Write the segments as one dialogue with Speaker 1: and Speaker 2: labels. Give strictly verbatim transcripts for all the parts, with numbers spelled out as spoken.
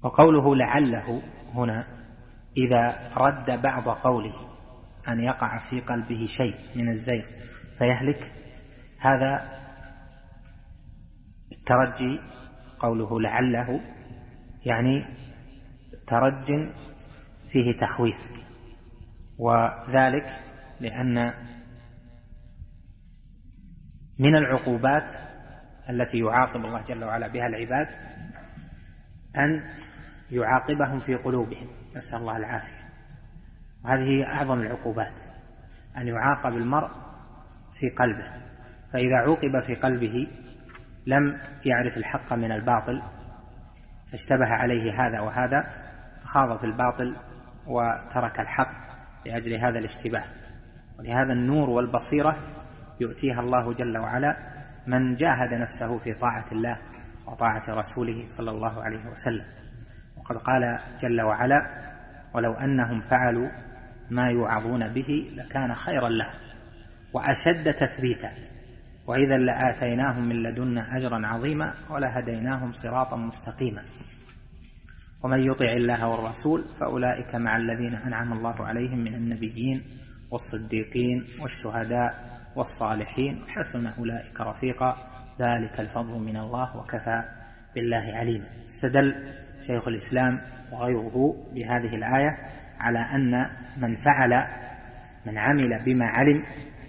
Speaker 1: وقوله لعله هنا إذا رد بعض قوله أن يقع في قلبه شيء من الزيغ فيهلك، هذا الترجي قوله لعله يعني ترج فيه تخويف، وذلك لأن من العقوبات التي يعاقب الله جل وعلا بها العباد أن يعاقبهم في قلوبهم، نسأل الله العافية، وهذه هي أعظم العقوبات، أن يعاقب المرء في قلبه، فإذا عوقب في قلبه لم يعرف الحق من الباطل فاشتبه عليه هذا وهذا فخاض في الباطل وترك الحق لأجل هذا الاشتباه. ولهذا النور والبصيرة يؤتيها الله جل وعلا من جاهد نفسه في طاعة الله وطاعة رسوله صلى الله عليه وسلم. وقد قال جل وعلا ولو أنهم فعلوا ما يوعظون به لكان خيرا لهم وأشد تثبيتا وإذا لآتيناهم من لدنا أجرا عظيما ولهديناهم صراطا مستقيما ومن يطع الله والرسول فأولئك مع الذين أنعم الله عليهم من النبيين والصديقين والشهداء والصالحين وحسن أولئك رفيقا ذلك الفضل من الله وكفى بالله عليما. استدل شيخ الإسلام وغيره بهذه الآية على أن من فعل من عمل بما علم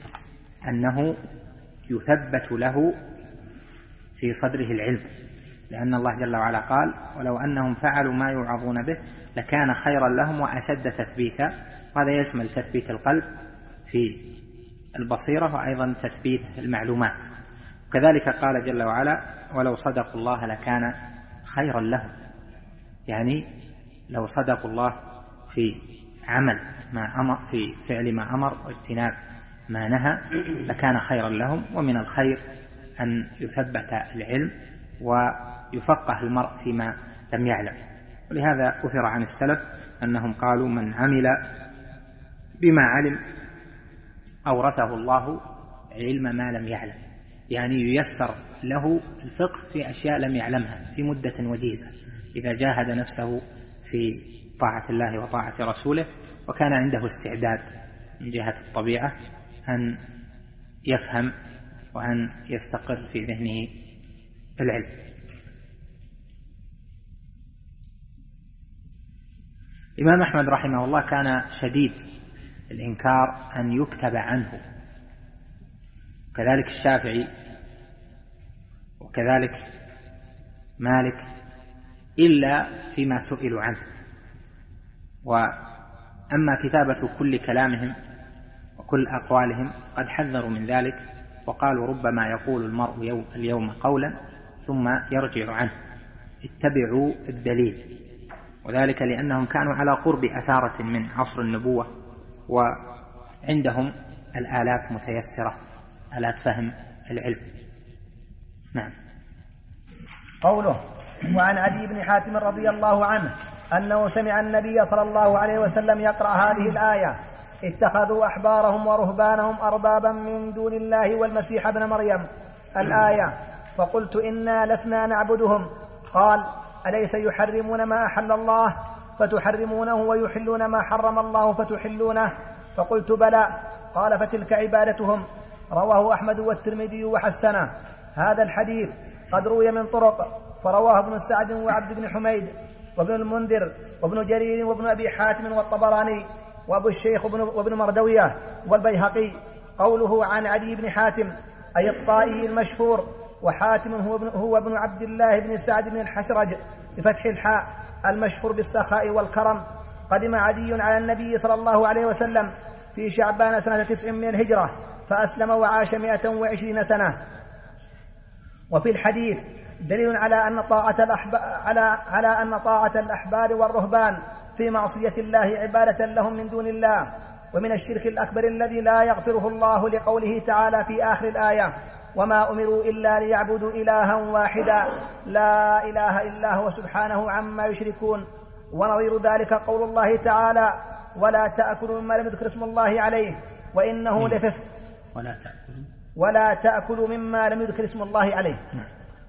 Speaker 1: أنه يثبت له في صدره العلم، لأن الله جل وعلا قال ولو أنهم فعلوا ما يوعظون به لكان خيرا لهم وأشد تثبيتا، وهذا يشمل تثبيت القلب في البصيرة وأيضا تثبيت المعلومات. كذلك قال جل وعلا ولو صدقوا الله لكان خيرا لهم، يعني لو صدقوا الله في عمل ما أمر في فعل ما أمر واجتناب ما نهى لكان خيرا لهم. ومن الخير أن يثبت العلم ويفقه المرء فيما لم يعلم. ولهذا أثر عن السلف أنهم قالوا من عمل بما علم أورثه الله علم ما لم يعلم، يعني ييسر له الفقه في أشياء لم يعلمها في مدة وجيزة إذا جاهد نفسه في طاعة الله وطاعة رسوله وكان عنده استعداد من جهة الطبيعة أن يفهم وأن يستقر في ذهنه العلم. الإمام أحمد رحمه الله كان شديد الإنكار أن يكتب عنه، كذلك الشافعي وكذلك مالك إلا فيما سئلوا عنه. وأما كتابة كل كلامهم وكل أقوالهم قد حذروا من ذلك وقالوا ربما يقول المرء يوم اليوم قولا ثم يرجع عنه، اتبعوا الدليل. وذلك لأنهم كانوا على قرب أثارة من عصر النبوة وعندهم الآلات متيسرة، آلات فهم العلم. نعم.
Speaker 2: قوله وعن عدي بن حاتم رضي الله عنه أنه سمع النبي صلى الله عليه وسلم يقرأ هذه الآية اتخذوا أحبارهم ورهبانهم أربابا من دون الله والمسيح ابن مريم الآية. فقلت إنا لسنا نعبدهم. قال أليس يحرمون ما أحل الله فتحرمونه ويحلون ما حرم الله فتحلونه؟ فقلت بلى. قال فتلك عبادتهم. رواه أحمد والترمذي وحسنه. هذا الحديث قد روي من طرق، فرواه ابن سعد وعبد بن حميد وابن المنذر وابن جرير وابن أبي حاتم والطبراني وأبو الشيخ وابن مردوية والبيهقي. قوله عن عدي بن حاتم أي الطائي المشهور، وحاتم هو ابن, هو ابن عبد الله بن سعد بن الحشرج بفتح الحاء المشهور بالسخاء والكرم. قدم عدي على النبي صلى الله عليه وسلم في شعبان سنة تسع من الهجرة فأسلم وعاش مائة وعشرين سنة. وفي الحديث دليل على أن طاعة على على أن طاعة الأحبار والرهبان في معصية الله عبادة لهم من دون الله، ومن الشرك الأكبر الذي لا يغفره الله لقوله تعالى في آخر الآية وما أمروا إلا ليعبدوا إلها واحدا لا إله إلا هو سبحانه عما يشركون. ونظير ذلك قول الله تعالى ولا تأكلوا مما لم يذكر اسم الله عليه وإنه لفسق.
Speaker 1: ولا تأكلوا
Speaker 2: ولا تأكلوا مما لم يذكر اسم الله عليه.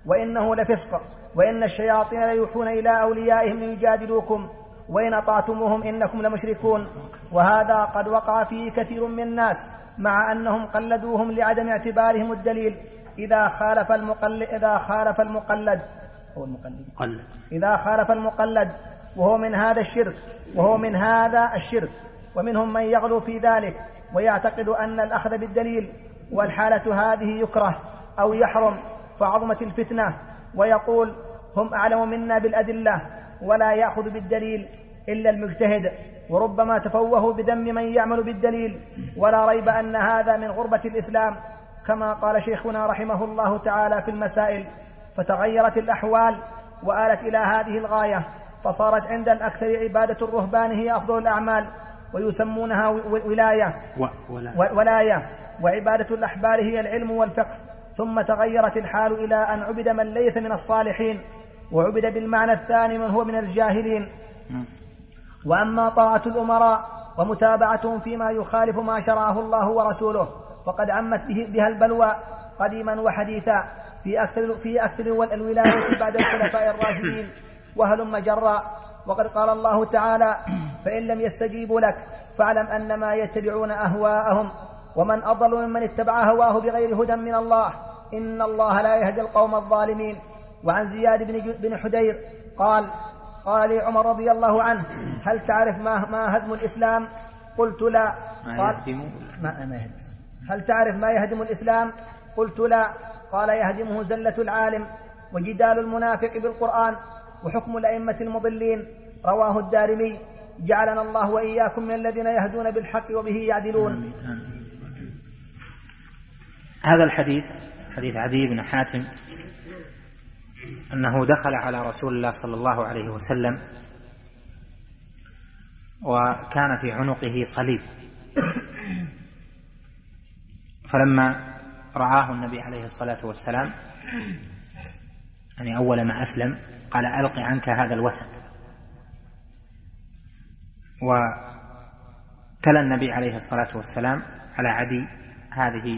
Speaker 2: وإنه لفسق، وإن الشياطين ليوحون إلى أوليائهم ليجادلوكم وإن أطعتموهم إنكم لمشركون. وهذا قد وقع فيه كثير من الناس، مع أنهم قلدوهم لعدم اعتبارهم الدليل إذا خالف المقلد إذا خالف المقلد هو المقلد إذا خالف المقلد وهو من هذا الشرك وهو من هذا الشرك ومنهم من يغلو في ذلك ويعتقد أن الأخذ بالدليل والحالة هذه يكره أو يحرم فعظمت الفتنة، ويقول هم أعلم منا بالأدلة ولا يأخذ بالدليل إلا المجتهد، وربما تفوهوا بذم من يعمل بالدليل. ولا ريب أن هذا من غربة الإسلام، كما قال شيخنا رحمه الله تعالى في المسائل: فتغيرت الأحوال وآلت إلى هذه الغاية، فصارت عند الأكثر عبادة الرهبان هي أفضل الأعمال ويسمونها ولاية ولاية وعبادة الأحبار هي العلم والفقه. ثم تغيرت الحال إلى أن عبد من ليس من الصالحين، وعبد بالمعنى الثاني من هو من الجاهلين. وأما طاعة الأمراء ومتابعتهم فيما يخالف ما شرعه الله ورسوله فقد عمت بها البلوى قديما وحديثا في أكثر, في أكثر الولاية بعد الخلفاء الراشدين وهلم جرا. وقد قال الله تعالى: فإن لم يستجيبوا لك فاعلم أنما يتبعون أهواءهم ومن أضل ممن اتبع هواه بغير هدى من الله إن الله لا يهدي القوم الظالمين. وعن زياد بن حدير قال: قال لي عمر رضي الله عنه: هل تعرف ما, ما هدم الإسلام؟ قلت لا. قال: ما ما يهدم. هل تعرف ما يهدم الإسلام؟ قلت لا. قال: يهدمه زلة العالم وجدال المنافق بالقرآن وحكم الأئمة المضلين. رواه الدارمي. جعلنا الله وإياكم من الذين يهدون بالحق وبه يعدلون.
Speaker 1: هذا الحديث حديث عدي بن حاتم أنه دخل على رسول الله صلى الله عليه وسلم وكان في عنقه صليب، فلما رآه النبي عليه الصلاة والسلام يعني أول ما أسلم قال: ألق عنك هذا الوثن. وتلا النبي عليه الصلاة والسلام على عدي هذه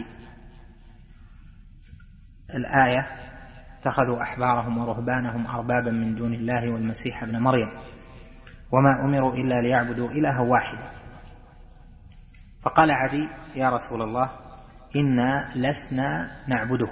Speaker 1: الآية: اتخذوا أحبارهم ورهبانهم أربابا من دون الله والمسيح ابن مريم وما أمروا إلا ليعبدوا إلها واحدا. فقال عدي: يا رسول الله، إنا لسنا نعبده.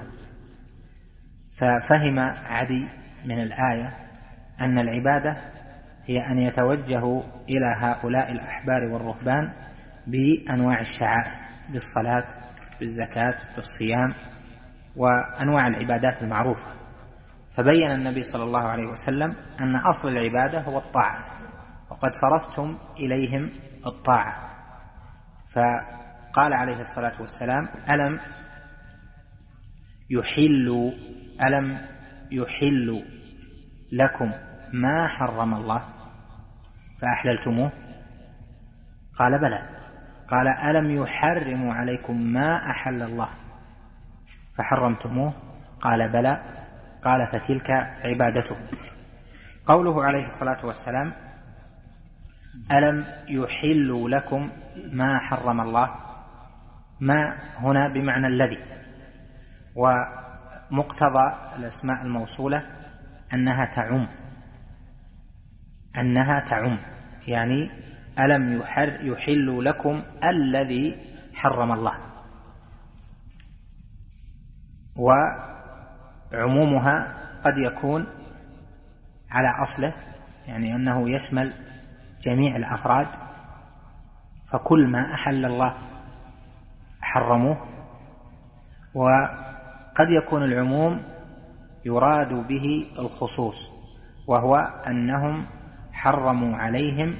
Speaker 1: ففهم عدي من الآية أن العبادة هي أن يتوجهوا إلى هؤلاء الأحبار والرهبان بأنواع الشعائر، بالصلاة، بالزكاة، بالصيام، وأنواع العبادات المعروفة. فبين النبي صلى الله عليه وسلم أن أصل العبادة هو الطاعة، وقد صرفتم إليهم الطاعة. فقال عليه الصلاة والسلام: ألم يحل ألم يحل لكم ما حرم الله فأحللتموه؟ قال: بلى. قال: ألم يحرم عليكم ما أحل الله فحرمتموه؟ قال: بلى. قال: فتلك عبادته. قوله عليه الصلاة والسلام: ألم يحل لكم ما حرم الله، ما هنا بمعنى الذي، ومقتضى الأسماء الموصولة أنها تعم أنها تعم يعني ألم يحل لكم الذي حرم الله. وعمومها قد يكون على أصله، يعني أنه يشمل جميع الأفراد، فكل ما أحل الله حرموه. وقد يكون العموم يراد به الخصوص، وهو أنهم حرموا عليهم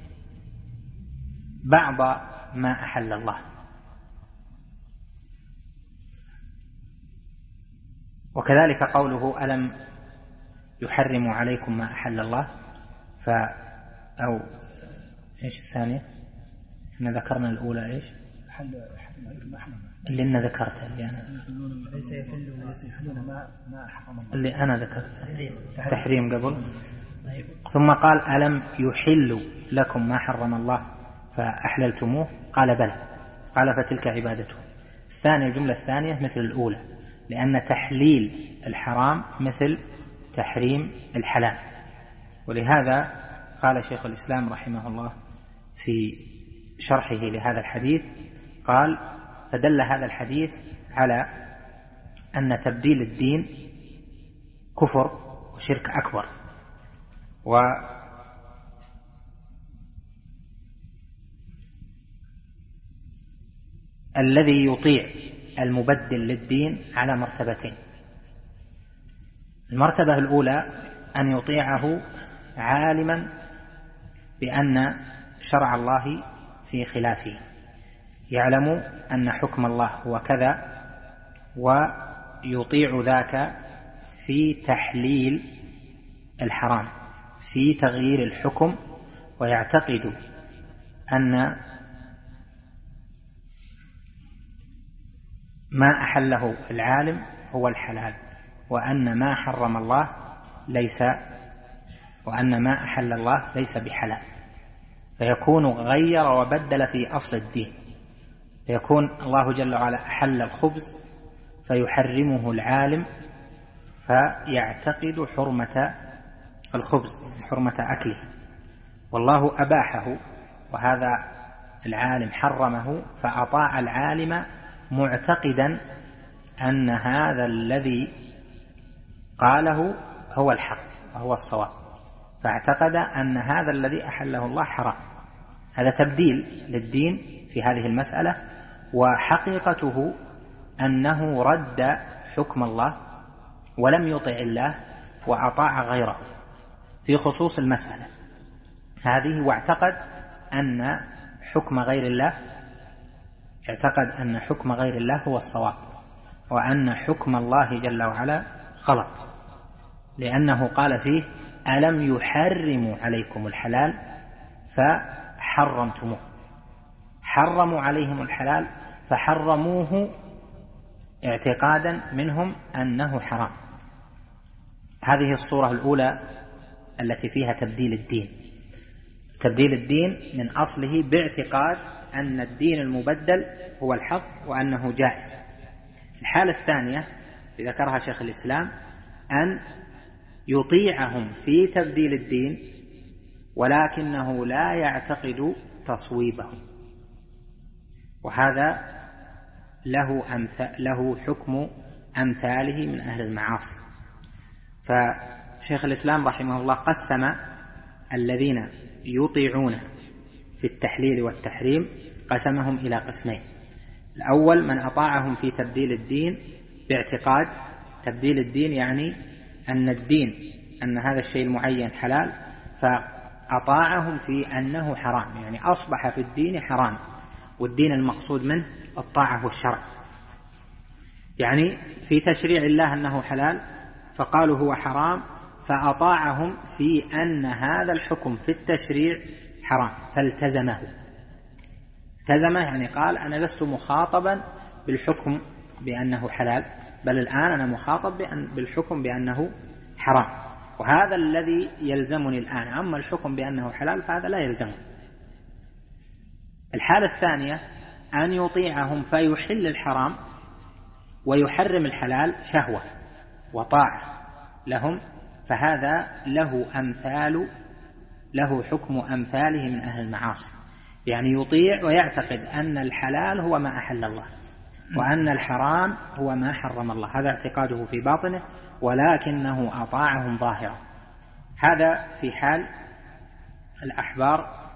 Speaker 1: بعض ما أحل الله. وكذلك قوله: ألم يحرم عليكم ما أحل الله، ف أو إيش الثانية؟ إحنا ذكرنا الأولى إيش؟ اللي أنا ذكرتها اللي أنا
Speaker 2: ليس يحل وليس يحلون ما ما حرم الله،
Speaker 1: اللي أنا ذكرتها تحريم قبل. ثم قال: ألم يحل لكم ما حرم الله فأحللتموه؟ قال: بلى. قال: فتلك عبادته. الثانية الجملة الثانية مثل الأولى: لأن تحليل الحرام مثل تحريم الحلال. ولهذا قال شيخ الإسلام رحمه الله في شرحه لهذا الحديث قال: فدل هذا الحديث على أن تبديل الدين كفر وشرك أكبر، والذي يطيع المبدل للدين على مرتبتين: المرتبة الأولى أن يطيعه عالما بأن شرع الله في خلافه، يعلم أن حكم الله هو كذا، ويطيع ذاك في تحليل الحرام، في تغيير الحكم، ويعتقد أن ما أحله العالم هو الحلال، وأن ما حرم الله ليس وأن ما أحل الله ليس بحلال، فيكون غير وبدل في أصل الدين. فيكون الله جل وعلا أحل الخبز فيحرمه العالم فيعتقد حرمة الخبز، حرمة أكله، والله أباحه وهذا العالم حرمه، فأطاع العالم معتقدا أن هذا الذي قاله هو الحق وهو الصواب، فاعتقد أن هذا الذي أحله الله حرام. هذا تبديل للدين في هذه المسألة، وحقيقته أنه رد حكم الله ولم يطع الله وأطاع غيره في خصوص المسألة هذه، واعتقد أن حكم غير الله اعتقد أن حكم غير الله هو الصواب، وأن حكم الله جل وعلا غلط، لأنه قال فيه: ألم يحرموا عليكم الحلال فحرمتموه. حرموا عليهم الحلال فحرموه اعتقادا منهم أنه حرام. هذه الصورة الأولى التي فيها تبديل الدين. تبديل الدين من أصله باعتقاد أن الدين المبدل هو الحق وأنه جائز. الحالة الثانية ذكرها شيخ الإسلام أن يطيعهم في تبديل الدين ولكنه لا يعتقد تصويبهم، وهذا له, أمثال له حكم أمثاله من أهل المعاصي. فشيخ الإسلام رحمه الله قسم الذين يطيعون في التحليل والتحريم قسمهم إلى قسمين: الأول من أطاعهم في تبديل الدين باعتقاد تبديل الدين، يعني أن الدين أن هذا الشيء المعين حلال فأطاعهم في أنه حرام، يعني أصبح في الدين حرام، والدين المقصود منه الطاعة والشرع، يعني في تشريع الله أنه حلال فقالوا هو حرام، فأطاعهم في أن هذا الحكم في التشريع حرام فالتزمه. التزمه يعني قال: أنا لست مخاطبا بالحكم بأنه حلال، بل الآن أنا مخاطب بالحكم بأنه حرام، وهذا الذي يلزمني الآن، أما الحكم بأنه حلال فهذا لا يلزمني. الحالة الثانية أن يطيعهم فيحل الحرام ويحرم الحلال شهوة وطاعة لهم، فهذا له أمثال له حكم أمثاله من أهل المعاصي، يعني يطيع ويعتقد أن الحلال هو ما أحل الله وأن الحرام هو ما حرم الله، هذا اعتقاده في باطنه، ولكنه أطاعهم ظاهرا. هذا في حال الأحبار،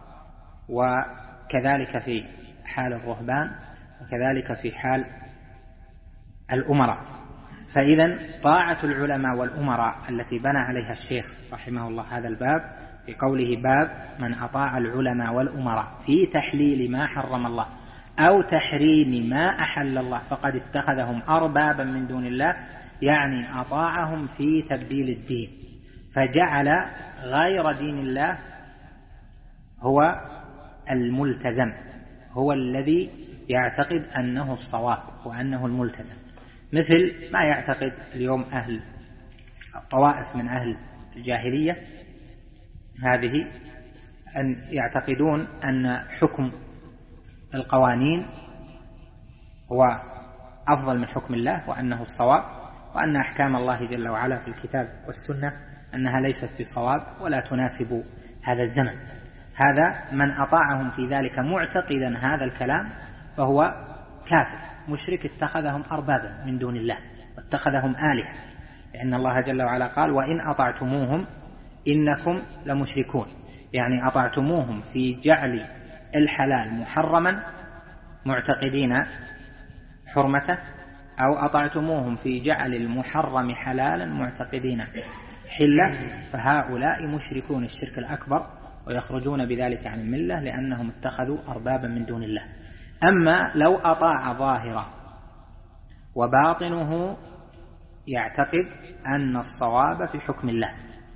Speaker 1: وكذلك في حال الرهبان، وكذلك في حال الأمراء. فإذا طاعة العلماء والأمراء التي بنى عليها الشيخ رحمه الله هذا الباب في قوله: باب من أطاع العلماء والأمراء في تحليل ما حرم الله أو تحريم ما أحل الله فقد اتخذهم أربابا من دون الله، يعني أطاعهم في تبديل الدين، فجعل غير دين الله هو الملتزم، هو الذي يعتقد أنه الصواب وأنه الملتزم، مثل ما يعتقد اليوم أهل طوائف من أهل الجاهلية هذه، أن يعتقدون أن حكم القوانين هو أفضل من حكم الله وأنه الصواب، وأن أحكام الله جل وعلا في الكتاب والسنة أنها ليست بصواب ولا تناسب هذا الزمن. هذا من أطاعهم في ذلك معتقدا هذا الكلام فهو كافر مشرك، اتخذهم أربابا من دون الله واتخذهم آلهة، لأن الله جل وعلا قال: وإن أطعتموهم إنكم لمشركون، يعني أطعتموهم في جعل الحلال محرما معتقدين حرمته، أو أطعتموهم في جعل المحرم حلالا معتقدين حلة، فهؤلاء مشركون الشرك الأكبر ويخرجون بذلك عن الملة لأنهم اتخذوا أربابا من دون الله. أما لو أطاع ظاهرا وباطنه يعتقد أن الصواب في حكم الله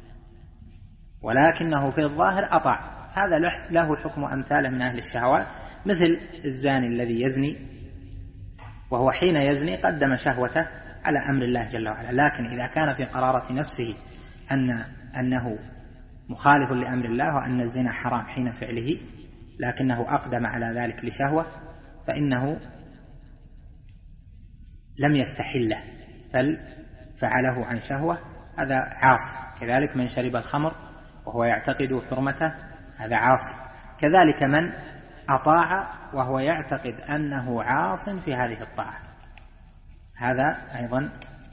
Speaker 1: ولكنه في الظاهر أطاع، هذا له حكم أمثاله من أهل الشهوات، مثل الزاني الذي يزني وهو حين يزني قدم شهوته على أمر الله جل وعلا، لكن إذا كان في قرارة نفسه أن أنه مخالف لأمر الله وأن الزنا حرام حين فعله لكنه أقدم على ذلك لشهوة فإنه لم يستحله بل فعله عن شهوة، هذا عاصي. كذلك من شرب الخمر وهو يعتقد حرمته هذا عاصي. كذلك من أطاع وهو يعتقد أنه عاص في هذه الطاعة هذا أيضا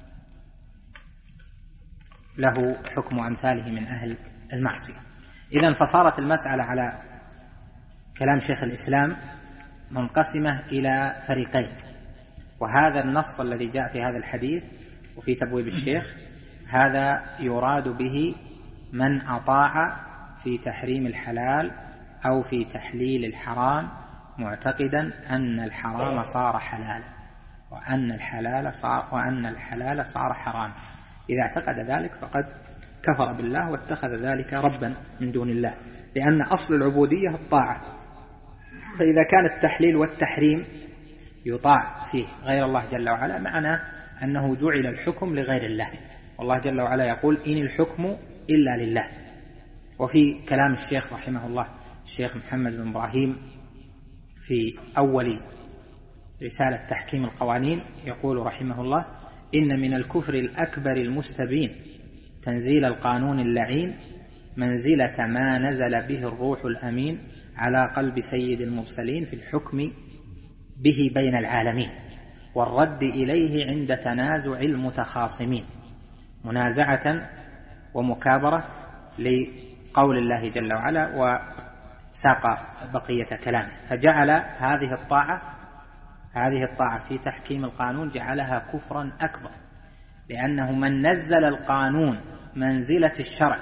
Speaker 1: له حكم أمثاله من أهل المعصية. إذن فصارت المسألة على كلام شيخ الإسلام منقسمة إلى فريقين، وهذا النص الذي جاء في هذا الحديث وفي تبويب الشيخ هذا يراد به من أطاع في تحريم الحلال أو في تحليل الحرام معتقدا أن الحرام صار حلالا وأن الحلال صار وأن الحلال صار حرام. إذا اعتقد ذلك فقد كفر بالله واتخذ ذلك ربا من دون الله، لأن أصل العبودية الطاعة، فإذا كان التحليل والتحريم يطاع فيه غير الله جل وعلا معناه أنه جعل الحكم لغير الله، والله جل وعلا يقول: إن الحكم إلا لله. وفي كلام الشيخ رحمه الله الشيخ محمد بن إبراهيم في أول رسالة تحكيم القوانين يقول رحمه الله: إن من الكفر الأكبر المستبين تنزيل القانون اللعين منزلة ما نزل به الروح الأمين على قلب سيد المرسلين في الحكم به بين العالمين والرد إليه عند تنازع المتخاصمين منازعة ومكابرة لقول الله جل وعلا وساق بقية كلامه، فجعل هذه الطاعة هذه الطاعة في تحكيم القانون جعلها كفرا أكبر، لأنه من نزل القانون منزلة الشرع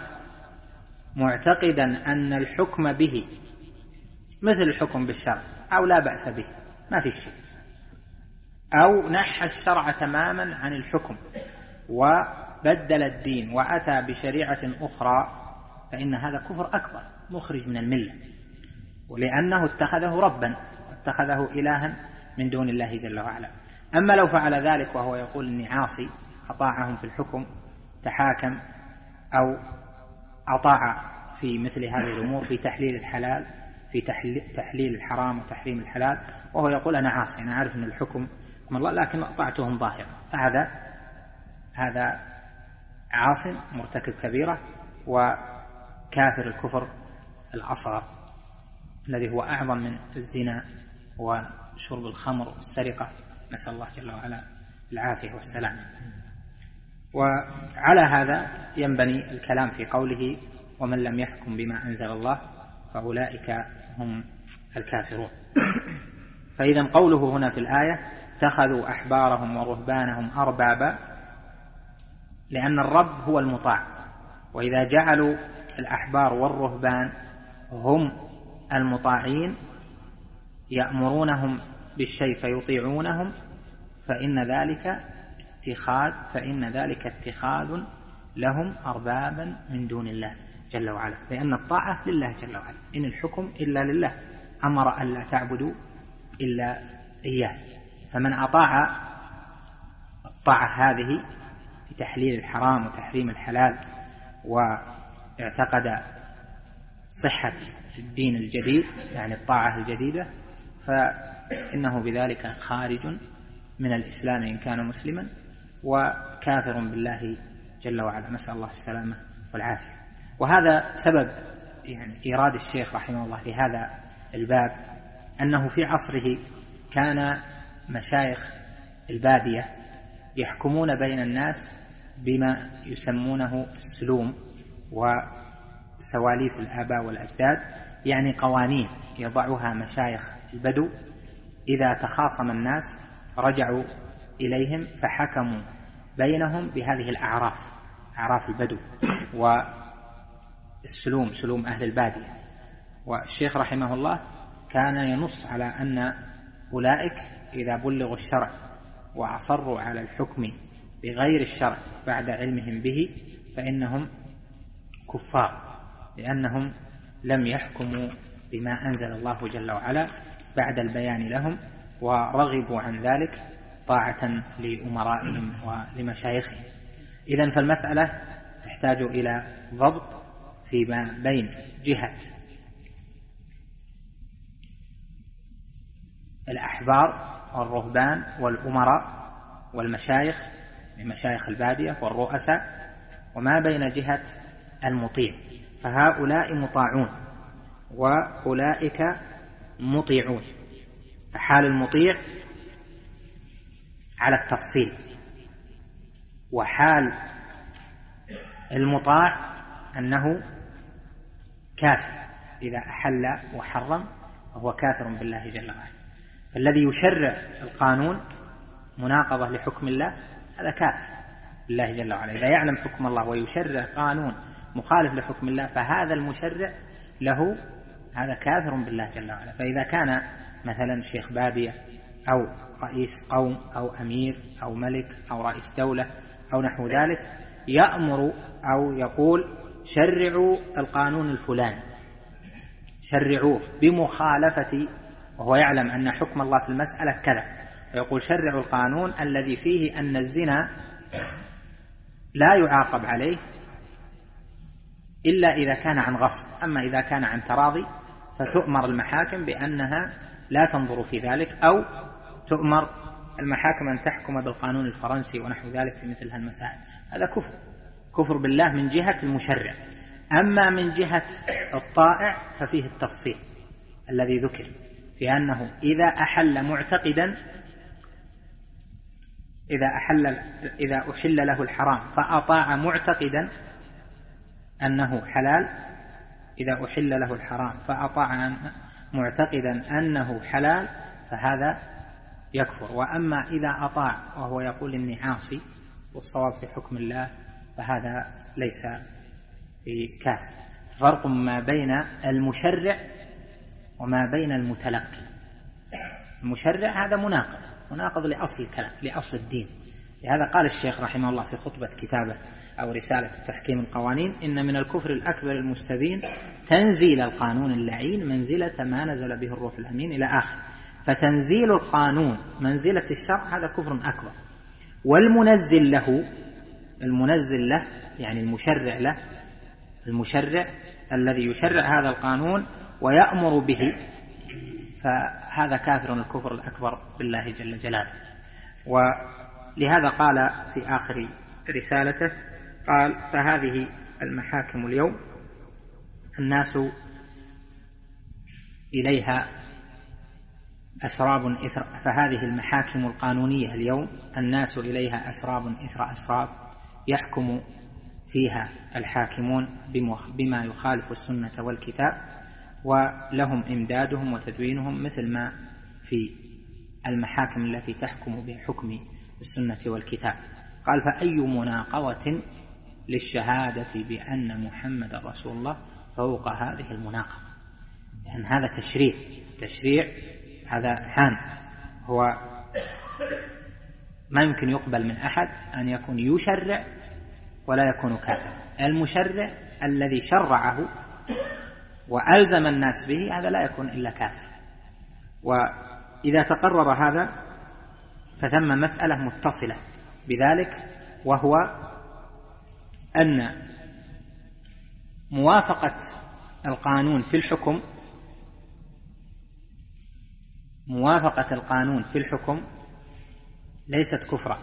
Speaker 1: معتقدا أن الحكم به مثل الحكم بالشرع أو لا بأس به ما في شيء، أو نحى الشرع تماما عن الحكم وبدل الدين وأتى بشريعة أخرى، فإن هذا كفر أكبر مخرج من الملة، ولأنه اتخذه ربا واتخذه إلها من دون الله جل وعلا. أما لو فعل ذلك وهو يقول إني عاصي أطاعهم في الحكم تحاكم أو أطاع في مثل هذه الأمور في تحليل الحلال في تحليل الحرام وتحريم الحلال وهو يقول أنا عاصي أنا عارف أن الحكم من الله لكن أطعتهم ظاهرا، فهذا هذا عاص مرتكب كبيرة وكافر الكفر الأصغر الذي هو أعظم من الزنا وشرب الخمر والسرقة، نسأل الله جل وعلا العافية والسلام. وعلى هذا ينبني الكلام في قوله ومن لم يحكم بما أنزل الله فأولئك هم الكافرون. فإذا قوله هنا في الآية اتخذوا أحبارهم ورهبانهم أربابا، لأن الرب هو المطاع، وإذا جعلوا الأحبار والرهبان هم المطاعين يأمرونهم بالشيء فيطيعونهم فإن ذلك اتخاذ فإن ذلك اتخاذ لهم أربابا من دون الله جل وعلا، لأن الطاعة لله جل وعلا، إن الحكم إلا لله، أمر أن لا تعبدوا إلا إياه. فمن أطاع الطاعة هذه في تحليل الحرام وتحريم الحلال واعتقد صحة الدين الجديد يعني الطاعة الجديدة، فإنه بذلك خارج من الإسلام إن كان مسلما، وكافر بالله جل وعلا، نسأل الله السلامة والعافية. وهذا سبب يعني إيراد الشيخ رحمه الله لهذا الباب، أنه في عصره كان مشايخ البادية يحكمون بين الناس بما يسمونه السلوم وسواليف الآباء والأجداد، يعني قوانين يضعها مشايخ البدو، إذا تخاصم الناس رجعوا إليهم فحكموا بينهم بهذه الأعراف، أعراف البدو والسلوم، سلوم أهل البادية. والشيخ رحمه الله كان ينص على أن أولئك إذا بلغوا الشرع وأصروا على الحكم بغير الشرع بعد علمهم به فإنهم كفار، لأنهم لم يحكموا بما أنزل الله جل وعلا بعد البيان لهم، ورغبوا عن ذلك طاعة لأمرائهم ولمشايخهم. إذن فالمسألة تحتاج إلى ضبط فيما بين جهة الأحبار والرهبان والأمراء والمشايخ لمشايخ البادية والرؤساء، وما بين جهة المطيع، فهؤلاء مطاعون وأولئك مطيعون. فحال المطيع على التفصيل، وحال المطاع أنه كافر إذا أحل وحرم فهو كافر بالله جل وعلا. فالذي يشرع القانون مناقضة لحكم الله هذا كافر بالله جل وعلا. إذا يعلم حكم الله ويشرع قانون مخالف لحكم الله فهذا المشرع له هذا كافر بالله جل وعلا. فإذا كان مثلا شيخ بادية أو رئيس قوم أو أمير أو ملك أو رئيس دولة أو نحو ذلك يأمر أو يقول شرعوا القانون الفلاني، شرعوه بمخالفة، وهو يعلم أن حكم الله في المسألة كذا، ويقول شرعوا القانون الذي فيه أن الزنا لا يعاقب عليه إلا إذا كان عن غصب، أما إذا كان عن تراضي فتؤمر المحاكم بأنها لا تنظر في ذلك، أو تؤمر المحاكم أن تحكم بالقانون الفرنسي ونحو ذلك في مثل هالمسائل. هذا كفر، كفر بالله من جهة المشرع. أما من جهة الطائع ففيه التفصيل الذي ذكر في أنه إذا أحل معتقدا، إذا أحل إذا أحل له الحرام فأطاع معتقدا أنه حلال، إذا أحل له الحرام فأطاع معتقدا أنه حلال فهذا يكفر. وأما إذا أطاع وهو يقول إني عاصي والصواب في حكم الله فهذا ليس بكافر. فرق ما بين المشرع وما بين المتلقي. المشرع هذا مناقض، مناقض لأصل الكلام، لأصل الدين. لهذا قال الشيخ رحمه الله في خطبة كتابه أو رسالة تحكيم القوانين: إن من الكفر الأكبر المستبين تنزيل القانون اللعين منزلة ما نزل به الروح الأمين إلى آخر. فتنزيل القانون منزلة الشرع هذا كفر أكبر، والمنزل له، المنزل له يعني المشرع له، المشرع الذي يشرع هذا القانون ويأمر به فهذا كافر الكفر الأكبر بالله جل جلاله. ولهذا قال في آخر رسالته قال: فهذه المحاكم اليوم الناس إليها أسراب إثر فهذه المحاكم القانونية اليوم الناس إليها أسراب إثر أسراب يحكم فيها الحاكمون بما يخالف السنة والكتاب، ولهم إمدادهم وتدوينهم مثل ما في المحاكم التي تحكم بحكم السنة والكتاب. قال: فأي مناقضة للشهادة بأن محمد رسول الله فوق هذه المناقضة. يعني هذا تشريع، تشريع هذا حان، هو ما يمكن يقبل من أحد أن يكون يشرع ولا يكون كافر. المشرع الذي شرعه وألزم الناس به هذا لا يكون إلا كافر. وإذا تقرر هذا فثم مسألة متصلة بذلك، وهو أن موافقة القانون في الحكم موافقة القانون في الحكم ليست كفرا،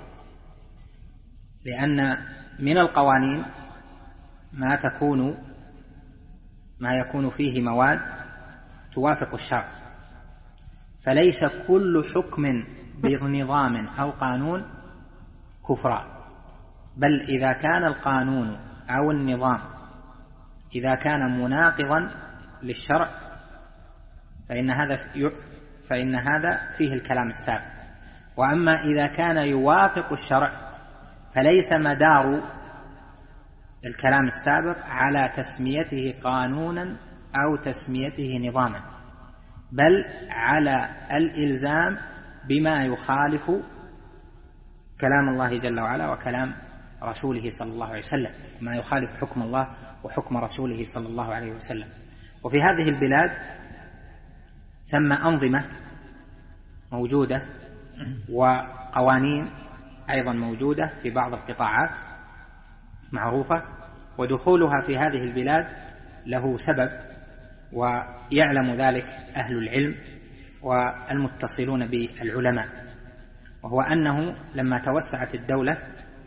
Speaker 1: لأن من القوانين ما تكون ما يكون فيه مواد توافق الشرع، فليس كل حكم بنظام أو قانون كفرا، بل إذا كان القانون أو النظام إذا كان مناقضا للشرع فإن هذا فإن هذا فيه الكلام السابق. وأما إذا كان يوافق الشرع فليس مدار الكلام السابق على تسميته قانونا أو تسميته نظاما، بل على الإلزام بما يخالف كلام الله جل وعلا وكلام رسوله صلى الله عليه وسلم، ما يخالف حكم الله وحكم رسوله صلى الله عليه وسلم. وفي هذه البلاد ثم أنظمة موجودة وقوانين أيضا موجودة في بعض القطاعات معروفة، ودخولها في هذه البلاد له سبب، ويعلم ذلك أهل العلم والمتصلون بالعلماء، وهو أنه لما توسعت الدولة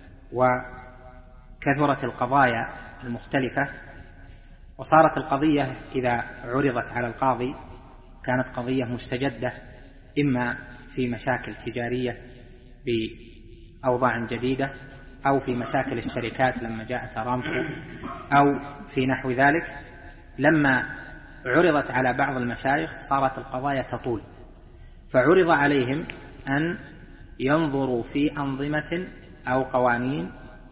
Speaker 1: وكثرت القضايا المختلفة وصارت القضية إذا عرضت على القاضي كانت قضية مستجدة، إما في مشاكل تجارية بأوضاع جديدة، أو في مشاكل الشركات لما جاءت أرامكو، أو في نحو ذلك. لما عرضت على بعض المشايخ صارت القضايا تطول، فعرض عليهم أن ينظروا في أنظمة أو قوانين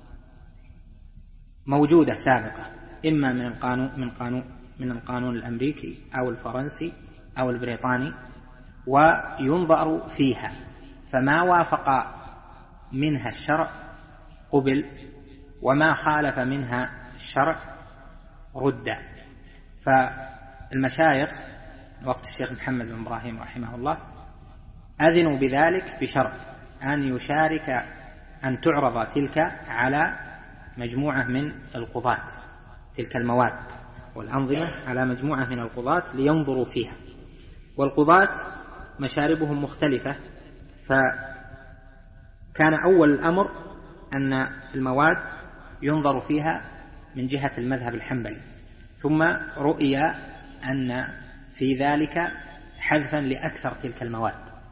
Speaker 1: موجودة سابقة، إما من القانون من قانون من القانون الأمريكي أو الفرنسي أو البريطاني، وينظر فيها، فما وافق منها الشرع قبل، وما خالف منها الشرع رد. فالمشايخ وقت الشيخ محمد بن إبراهيم رحمه الله أذنوا بذلك بشرط أن يشارك أن تعرض تلك على مجموعة من القضاة، تلك المواد والأنظمة على مجموعة من القضاة لينظروا فيها، والقضاة مشاربهم مختلفة. فكان أول الأمر أن المواد ينظر فيها من جهة المذهب الحنبلي، ثم رؤي أن في ذلك حذفا لأكثر تلك المواد،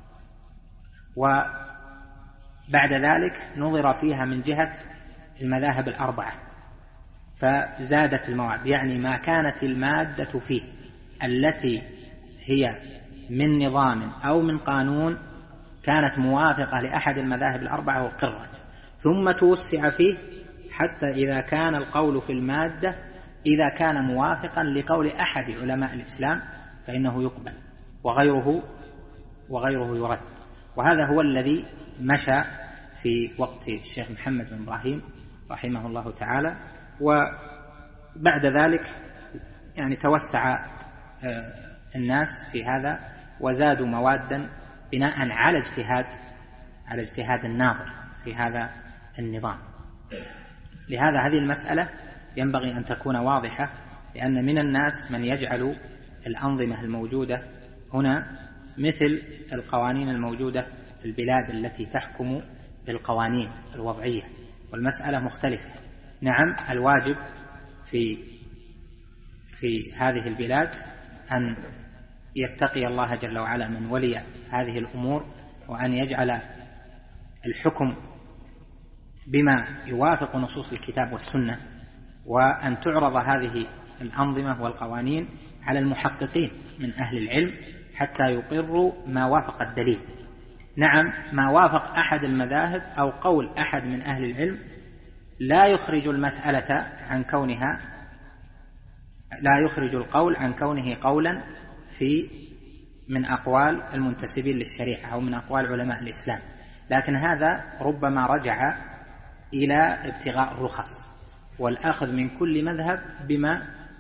Speaker 1: وبعد ذلك نظر فيها من جهة المذاهب الأربعة فزادت المواد، يعني ما كانت المادة فيه التي هي من نظام أو من قانون كانت موافقة لأحد المذاهب الأربعة وقرت، ثم توسع فيه حتى إذا كان القول في المادة إذا كان موافقا لقول أحد علماء الإسلام فإنه يقبل، وغيره وغيره يرد. وهذا هو الذي مشى في وقت الشيخ محمد بن إبراهيم رحمه الله تعالى. وبعد ذلك يعني توسع الناس في هذا وزادوا موادا بناء على اجتهاد على اجتهاد الناظر في هذا النظام. لهذا هذه المسألة ينبغي أن تكون واضحة، لأن من الناس من يجعل الأنظمة الموجودة هنا مثل القوانين الموجودة في البلاد التي تحكم بالقوانين الوضعية، والمسألة مختلفة. نعم، الواجب في في هذه البلاد أن يتقي الله جل وعلا من ولي هذه الأمور، وأن يجعل الحكم بما يوافق نصوص الكتاب والسنة، وأن تعرض هذه الأنظمة والقوانين على المحققين من أهل العلم حتى يقروا ما وافق الدليل. نعم، ما وافق أحد المذاهب أو قول أحد من أهل العلم لا يخرج المسألة عن كونها لا يخرج القول عن كونه قولا في من أقوال المنتسبين للشريعة أو من أقوال علماء الإسلام، لكن هذا ربما رجع إلى ابتغاء الرخص والأخذ من كل مذهب بما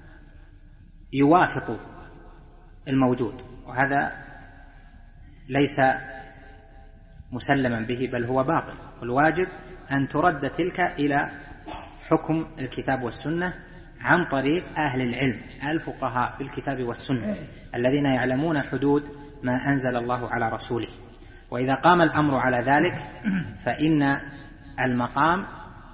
Speaker 1: يوافق الموجود، وهذا ليس مسلما به بل هو باطل. والواجب أن ترد تلك إلى حكم الكتاب والسنة عن طريق أهل العلم الفقهاء في الكتاب والسنة الذين يعلمون حدود ما أنزل الله على رسوله. وإذا قام الأمر على ذلك فإن المقام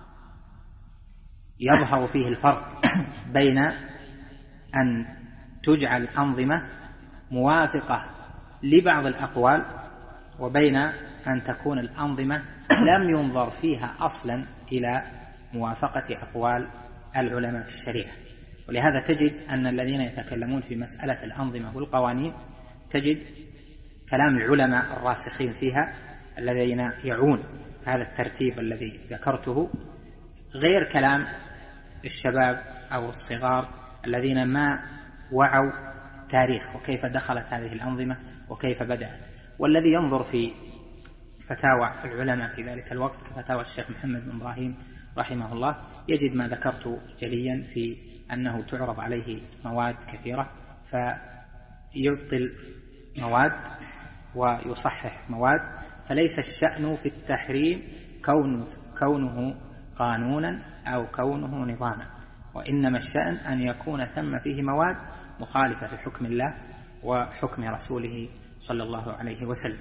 Speaker 1: يظهر فيه الفرق بين أن تجعل الأنظمة موافقة لبعض الأقوال وبين أن تكون الأنظمة لم ينظر فيها أصلا إلى موافقة أقوال العلماء في الشريعة. ولهذا تجد أن الذين يتكلمون في مسألة الأنظمة والقوانين تجد كلام العلماء الراسخين فيها الذين يعون هذا الترتيب الذي ذكرته غير كلام الشباب أو الصغار الذين ما وعوا تاريخ وكيف دخلت هذه الأنظمة وكيف بدأت. والذي ينظر في فتاوى العلماء في ذلك الوقت كفتاوى الشيخ محمد بن إبراهيم رحمه الله يجد ما ذكرت جليا في أنه تعرض عليه مواد كثيرة فيبطل مواد ويصحح مواد. فليس الشأن في التحريم كون كونه قانونا أو كونه نظاما، وإنما الشأن أن يكون ثم فيه مواد مخالفة لحكم الله وحكم رسوله صلى الله عليه وسلم.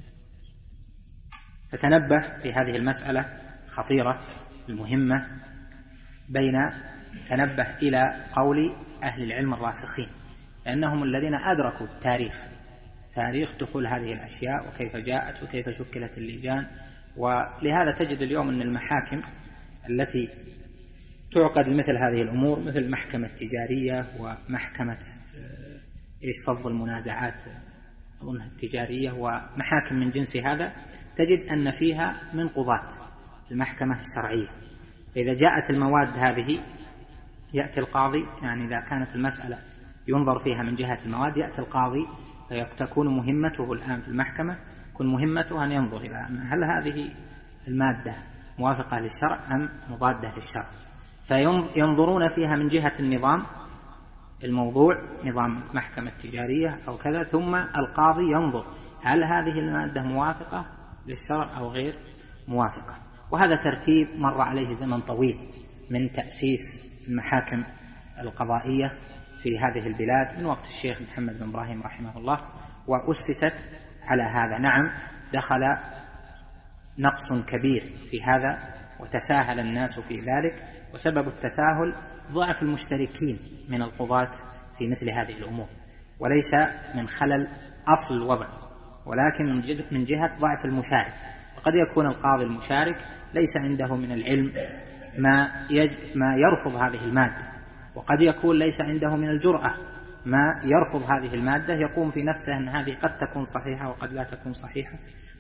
Speaker 1: فتنبه في هذه المسألة خطيرة المهمة بين تنبه إلى قول أهل العلم الراسخين لأنهم الذين أدركوا التاريخ تاريخ دخول هذه الأشياء وكيف جاءت وكيف شكلت اللجان. ولهذا تجد اليوم أن المحاكم التي تعقد لمثل هذه الأمور مثل المحكمة التجارية ومحكمة إيش فض المنازعات أظنها التجارية ومحاكم من جنس هذا تجد أن فيها من قضاة المحكمة الشرعية. فإذا جاءت المواد هذه يأتي القاضي، يعني إذا كانت المسألة ينظر فيها من جهة المواد يأتي القاضي فيكون مهمته الآن في المحكمة كن مهمته أن ينظر إلى هل هذه المادة موافقة للشرع أم مضادة للشرع، فينظرون فيها من جهة النظام الموضوع نظام محكمة تجارية أو كذا، ثم القاضي ينظر هل هذه المادة موافقة للشرع أو غير موافقة. وهذا ترتيب مر عليه زمن طويل من تأسيس المحاكم القضائية في هذه البلاد من وقت الشيخ محمد بن إبراهيم رحمه الله، وأسست على هذا. نعم دخل نقص كبير في هذا وتساهل الناس في ذلك، وسبب التساهل ضعف المشتركين من القضاة في مثل هذه الأمور، وليس من خلل أصل الوضع ولكن من جهة ضعف المشارك. وقد يكون القاضي المشارك ليس عنده من العلم ما, يج... ما يرفض هذه المادة، وقد يكون ليس عنده من الجرأة ما يرفض هذه المادة، يقوم في نفسه أن هذه قد تكون صحيحة وقد لا تكون صحيحة،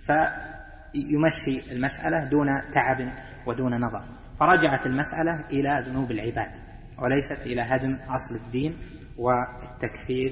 Speaker 1: فيمشي المسألة دون تعب ودون نظر. فرجعت المسألة إلى ذنوب العباد وليست إلى هدم أصل الدين والتكفير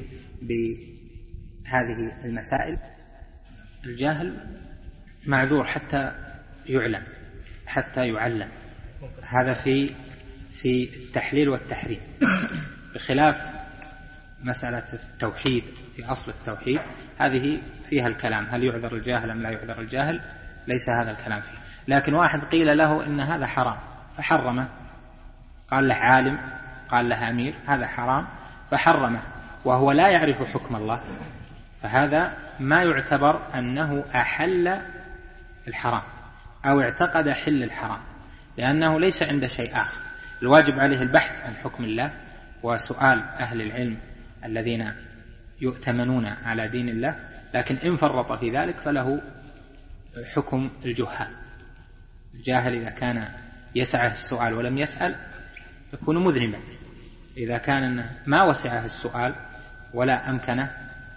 Speaker 1: بهذه المسائل. الجاهل معذور حتى يعلم حتى يعلم، هذا في في التحليل والتحريم، بخلاف مسألة التوحيد في أصل التوحيد هذه فيها الكلام هل يعذر الجاهل أم لا يعذر الجاهل، ليس هذا الكلام فيه. لكن واحد قيل له إن هذا حرام فحرمه، قال له عالم قال له أمير هذا حرام فحرمه وهو لا يعرف حكم الله، فهذا ما يعتبر أنه أحل الحرام أو اعتقد حل الحرام، لأنه ليس عنده شيء آخر. الواجب عليه البحث عن حكم الله وسؤال أهل العلم الذين يؤتمنون على دين الله، لكن إن فرط في ذلك فله حكم الجهال. الجاهل إذا كان يسعه السؤال ولم يسأل يكون مذنبا، إذا كان ما وسعه السؤال ولا أمكنه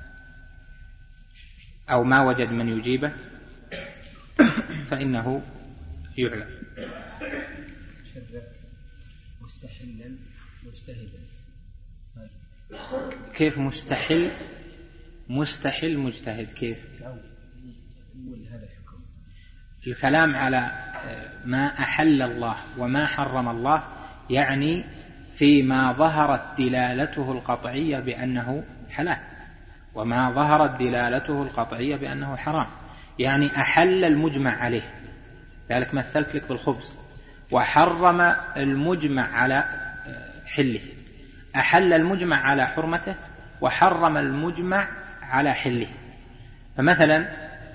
Speaker 1: أو ما وجد من يجيبه فإنه يعلم.
Speaker 3: مستحلا مجتهدا.
Speaker 1: كيف مستحل مستحل مجتهد؟ كيف
Speaker 3: هذا الحكم؟
Speaker 1: الكلام على ما أحل الله وما حرم الله يعني فيما ظهرت دلالته القطعية بأنه حلال وما ظهرت دلالته القطعية بأنه حرام، يعني أحل المجمع عليه، ذلك مثلت لك بالخبز، وحرم المجمع على حله، أحل المجمع على حرمته وحرم المجمع على حله. فمثلا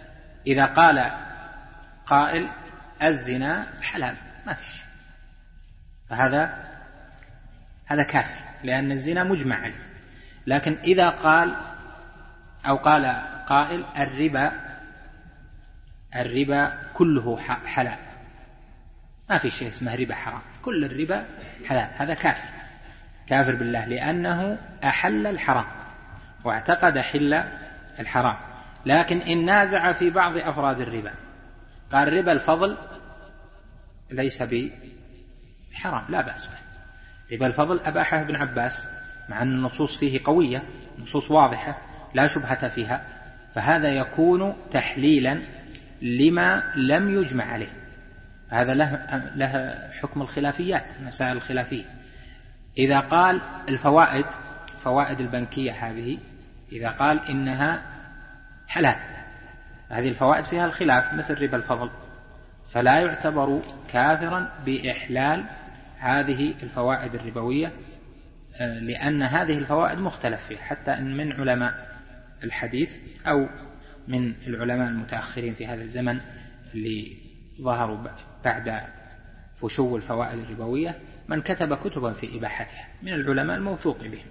Speaker 1: إذا قال قائل الزنا حلال ما فيش، فهذا هذا كافر لأن الزنا مجمع عليه. لكن إذا قال أو قال قائل الربا الربا كله حلال، ما في شيء اسمه ربا حرام، كل الربا حلال، هذا كافر كافر بالله لأنه أحل الحرام واعتقد حل الحرام. لكن إن نازع في بعض أفراد الربا قال ربا الفضل ليس بحرام لا بأس به، ربا الفضل أباحه ابن عباس مع أن النصوص فيه قوية، نصوص واضحة لا شبهة فيها، فهذا يكون تحليلا لما لم يجمع عليه. هذا له, له حكم الخلافيات، مسائل الخلافية. إذا قال الفوائد فوائد البنكية هذه إذا قال إنها حلال، هذه الفوائد فيها الخلاف مثل ربا الفضل، فلا يعتبر كافرا بإحلال هذه الفوائد الربوية، لأن هذه الفوائد مختلف فيها، حتى أن من علماء الحديث أو من العلماء المتأخرين في هذا الزمن اللي ظهروا بعد فشو الفوائد الربوية من كتب كتبا في إباحتها من العلماء الموثوق بهم،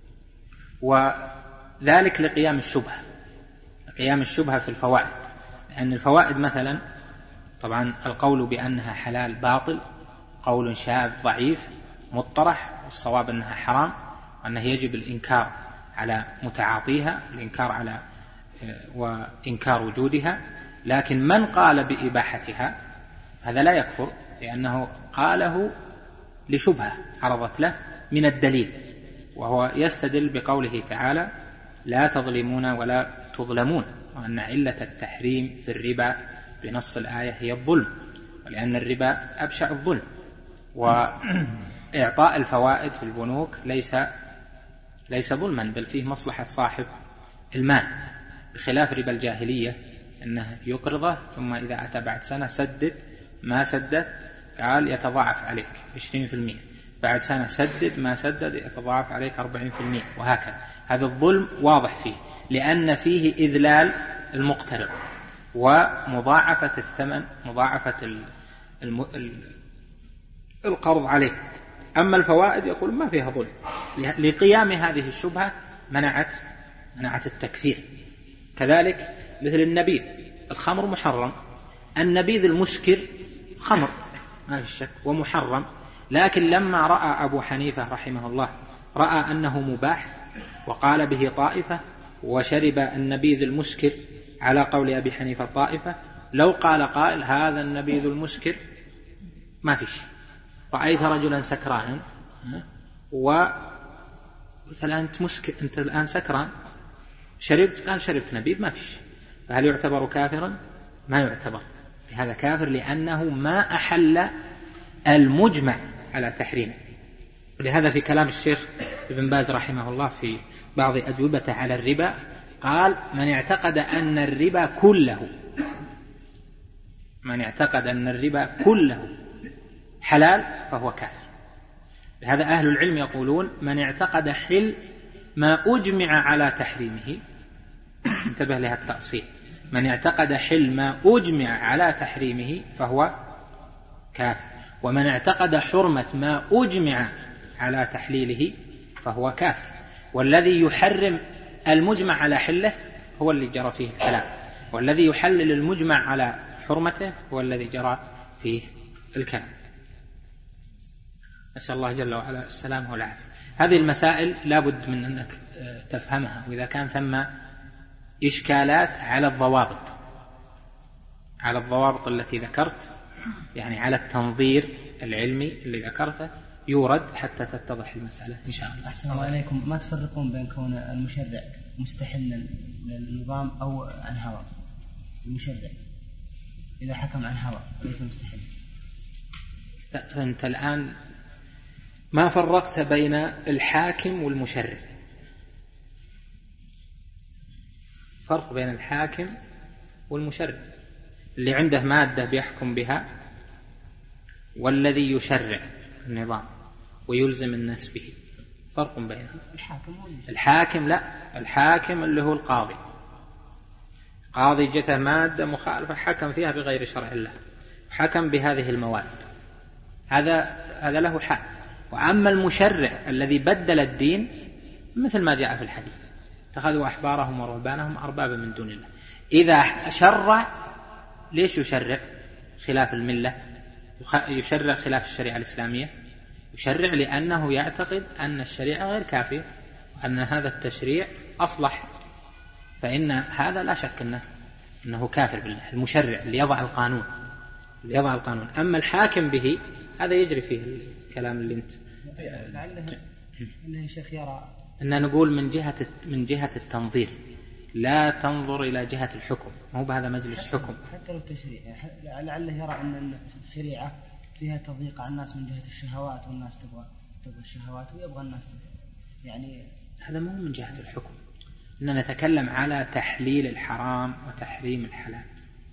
Speaker 1: وذلك لقيام الشبهة قيام الشبهة في الفوائد. لأن الفوائد مثلا طبعا القول بأنها حلال باطل، قول شاذ ضعيف مطرح، والصواب أنها حرام وأنه يجب الإنكار على متعاطيها، الإنكار على وإنكار وجودها. لكن من قال بإباحتها هذا لا يكفر، لأنه قاله لشبهة عرضت له من الدليل، وهو يستدل بقوله تعالى لا تظلمون ولا تظلمون، وأن علة التحريم في الربا بنص الآية هي الظلم، ولأن الربا أبشع الظلم، وإعطاء الفوائد في البنوك ليس ليس ظلما بل فيه مصلحة صاحب المال، بخلاف ربا الجاهلية أنه يقرضه ثم إذا أتى بعد سنة سدد، ما سدد قال يتضاعف عليك عشرين في المئة، بعد سنة سدد ما سدد يتضاعف عليك أربعين في المئة، وهكذا. هذا الظلم واضح فيه لأن فيه إذلال المقترض ومضاعفة الثمن، مضاعفة الم... القرض عليه. أما الفوائد يقول ما فيها ظلم، لقيام هذه الشبهة منعت منعت التكفير. كذلك مثل النبيذ، الخمر محرم، النبيذ المسكر خمر ما في شك ومحرم، لكن لما رأى أبو حنيفة رحمه الله رأى أنه مباح وقال به طائفة، وشرب النبيذ المسكر على قول أبي حنيفة طائفة، لو قال قائل هذا النبيذ المسكر ما فيش، رأيت رجلا سكرانا وقلت الآن أنت مسكر، أنت الآن سكران، شربت الآن شربت نبيذ ما فيش، فهل يعتبر كافرا؟ ما يعتبر، هذا كافر لأنه ما أحل المجمع على تحريمه. ولهذا في كلام الشيخ ابن باز رحمه الله في بعض أجوبته على الربا قال من اعتقد أن الربا كله من اعتقد أن الربا كله حلال فهو كافر. لهذا أهل العلم يقولون من اعتقد حل ما أجمع على تحريمه، انتبه لها التأصيل، من اعتقد حل ما أجمع على تحريمه فهو كافر، ومن اعتقد حرمة ما أجمع على تحليله فهو كافر. والذي يحرم المجمع على حله هو اللي جرى فيه الكلام، والذي يحلل المجمع على حرمته هو الذي جرى فيه الكلام. نسأل الله جل وعلا السلامة والعافية. هذه المسائل لابد من أنك تفهمها، وإذا كان ثم إشكالات على الضوابط على الضوابط التي ذكرت، يعني على التنظير العلمي اللي ذكرته يورد حتى تتضح المسألة إن شاء الله.
Speaker 3: أحسن الله عليكم. ما تفرقون بين كون المشرع مستحلا للنظام أو عن هوى؟ المشرع إذا حكم عن هوى ليس مستحلا.
Speaker 1: فأنت الآن ما فرقت بين الحاكم والمشرع، فرق بين الحاكم والمشرع، اللي عنده مادة بيحكم بها والذي يشرع النظام ويلزم الناس به، فرق بينهم.
Speaker 3: الحاكم,
Speaker 1: الحاكم لا، الحاكم اللي هو القاضي، قاضي جته مادة مخالفة حكم فيها بغير شرع الله، حكم بهذه المواد، هذا هذا له حال. وأما المشرع الذي بدل الدين مثل ما جاء في الحديث اتخذوا أحبارهم ورهبانهم أربابا من دون الله، إذا شرع ليش يشرع خلاف الملة؟ يشرع خلاف الشريعة الإسلامية، يشرع لأنه يعتقد أن الشريعة غير كافية وأن هذا التشريع أصلح، فإن هذا لا شك أنه, أنه كافر بالله. المشرع اللي يضع القانون اللي يضع القانون أما الحاكم به هذا يجري فيه الكلام اللي انت
Speaker 3: لعله انه شيخ يرى
Speaker 1: أن نقول من جهة من جهة التنظير، لا تنظر إلى جهة الحكم، مو بهذا مجلس حكم.
Speaker 3: حتى لو التشريع لعله يرى أن الشريعة فيها تضييق على الناس من جهة الشهوات، والناس تبغى تبغى الشهوات ويبغى الناس يعني
Speaker 1: هذا مو من جهة الحكم، إننا نتكلم على تحليل الحرام وتحريم الحلال.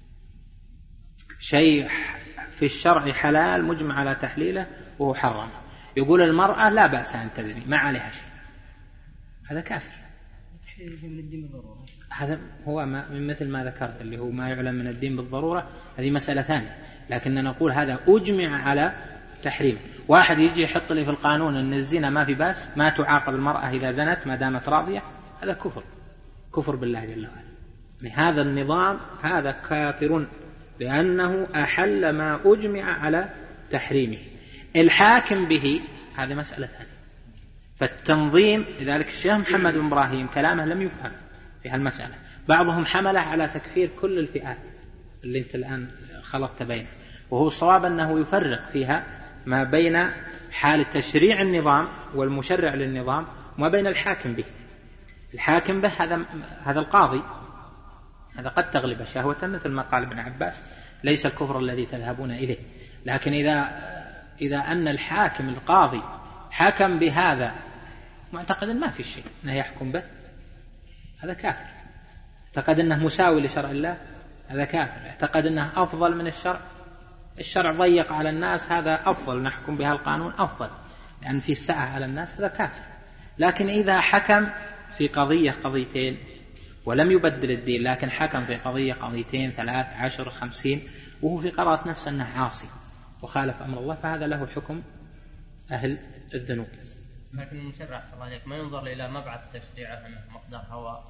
Speaker 1: شيء في الشرع حلال مجمع على تحليله وهو حرام، يقول المرأة لا بأس أن تزني ما عليها شيء، هذا كافر.
Speaker 3: من الدين بالضرورة
Speaker 1: هذا هو ما من مثل ما ذكرت اللي هو ما يعلم من الدين بالضرورة، هذه مسألة ثانية، لكن نقول هذا أجمع على تحريم. واحد يجي يحط لي في القانون أن الزنا ما في بأس، ما تعاقب المرأة إذا زنت ما دامت راضية، هذا كفر كفر بالله جل وعلا. يعني هذا النظام هذا كافر لأنه أحل ما أجمع على تحريمه. الحاكم به هذه مسألة ثانية. فالتنظيم لذلك الشيخ محمد بن إبراهيم كلامه لم يفهم في هالمسألة، بعضهم حمله على تكفير كل الفئات اللي انت الآن خلطت بينها، وهو الصواب أنه يفرق فيها ما بين حال تشريع النظام والمشرع للنظام وما بين الحاكم به. الحاكم به هذا هذا القاضي، هذا قد تغلب شهوة مثل ما قال ابن عباس ليس الكفر الذي تذهبون إليه، لكن إذا إذا أن الحاكم القاضي حكم بهذا معتقد ما في شيء أنه يحكم به، هذا كافر. اعتقد أنه مساوي لشرع الله، هذا كافر. اعتقد أنه أفضل من الشرع، الشرع ضيق على الناس، هذا أفضل نحكم بها القانون أفضل لأن في سعة على الناس، هذا كافر. لكن إذا حكم في قضية قضيتين ولم يبدل الدين، لكن حكم في قضية قضيتين ثلاث عشر خمسين وهو في قرارة نفسه أنه عاصي وخالف أمر الله، فهذا له حكم أهل الذنوب.
Speaker 4: لكن المشرع صلى الله عليه ما ينظر إلى مبعث تشريعه أنه مصدر هوى،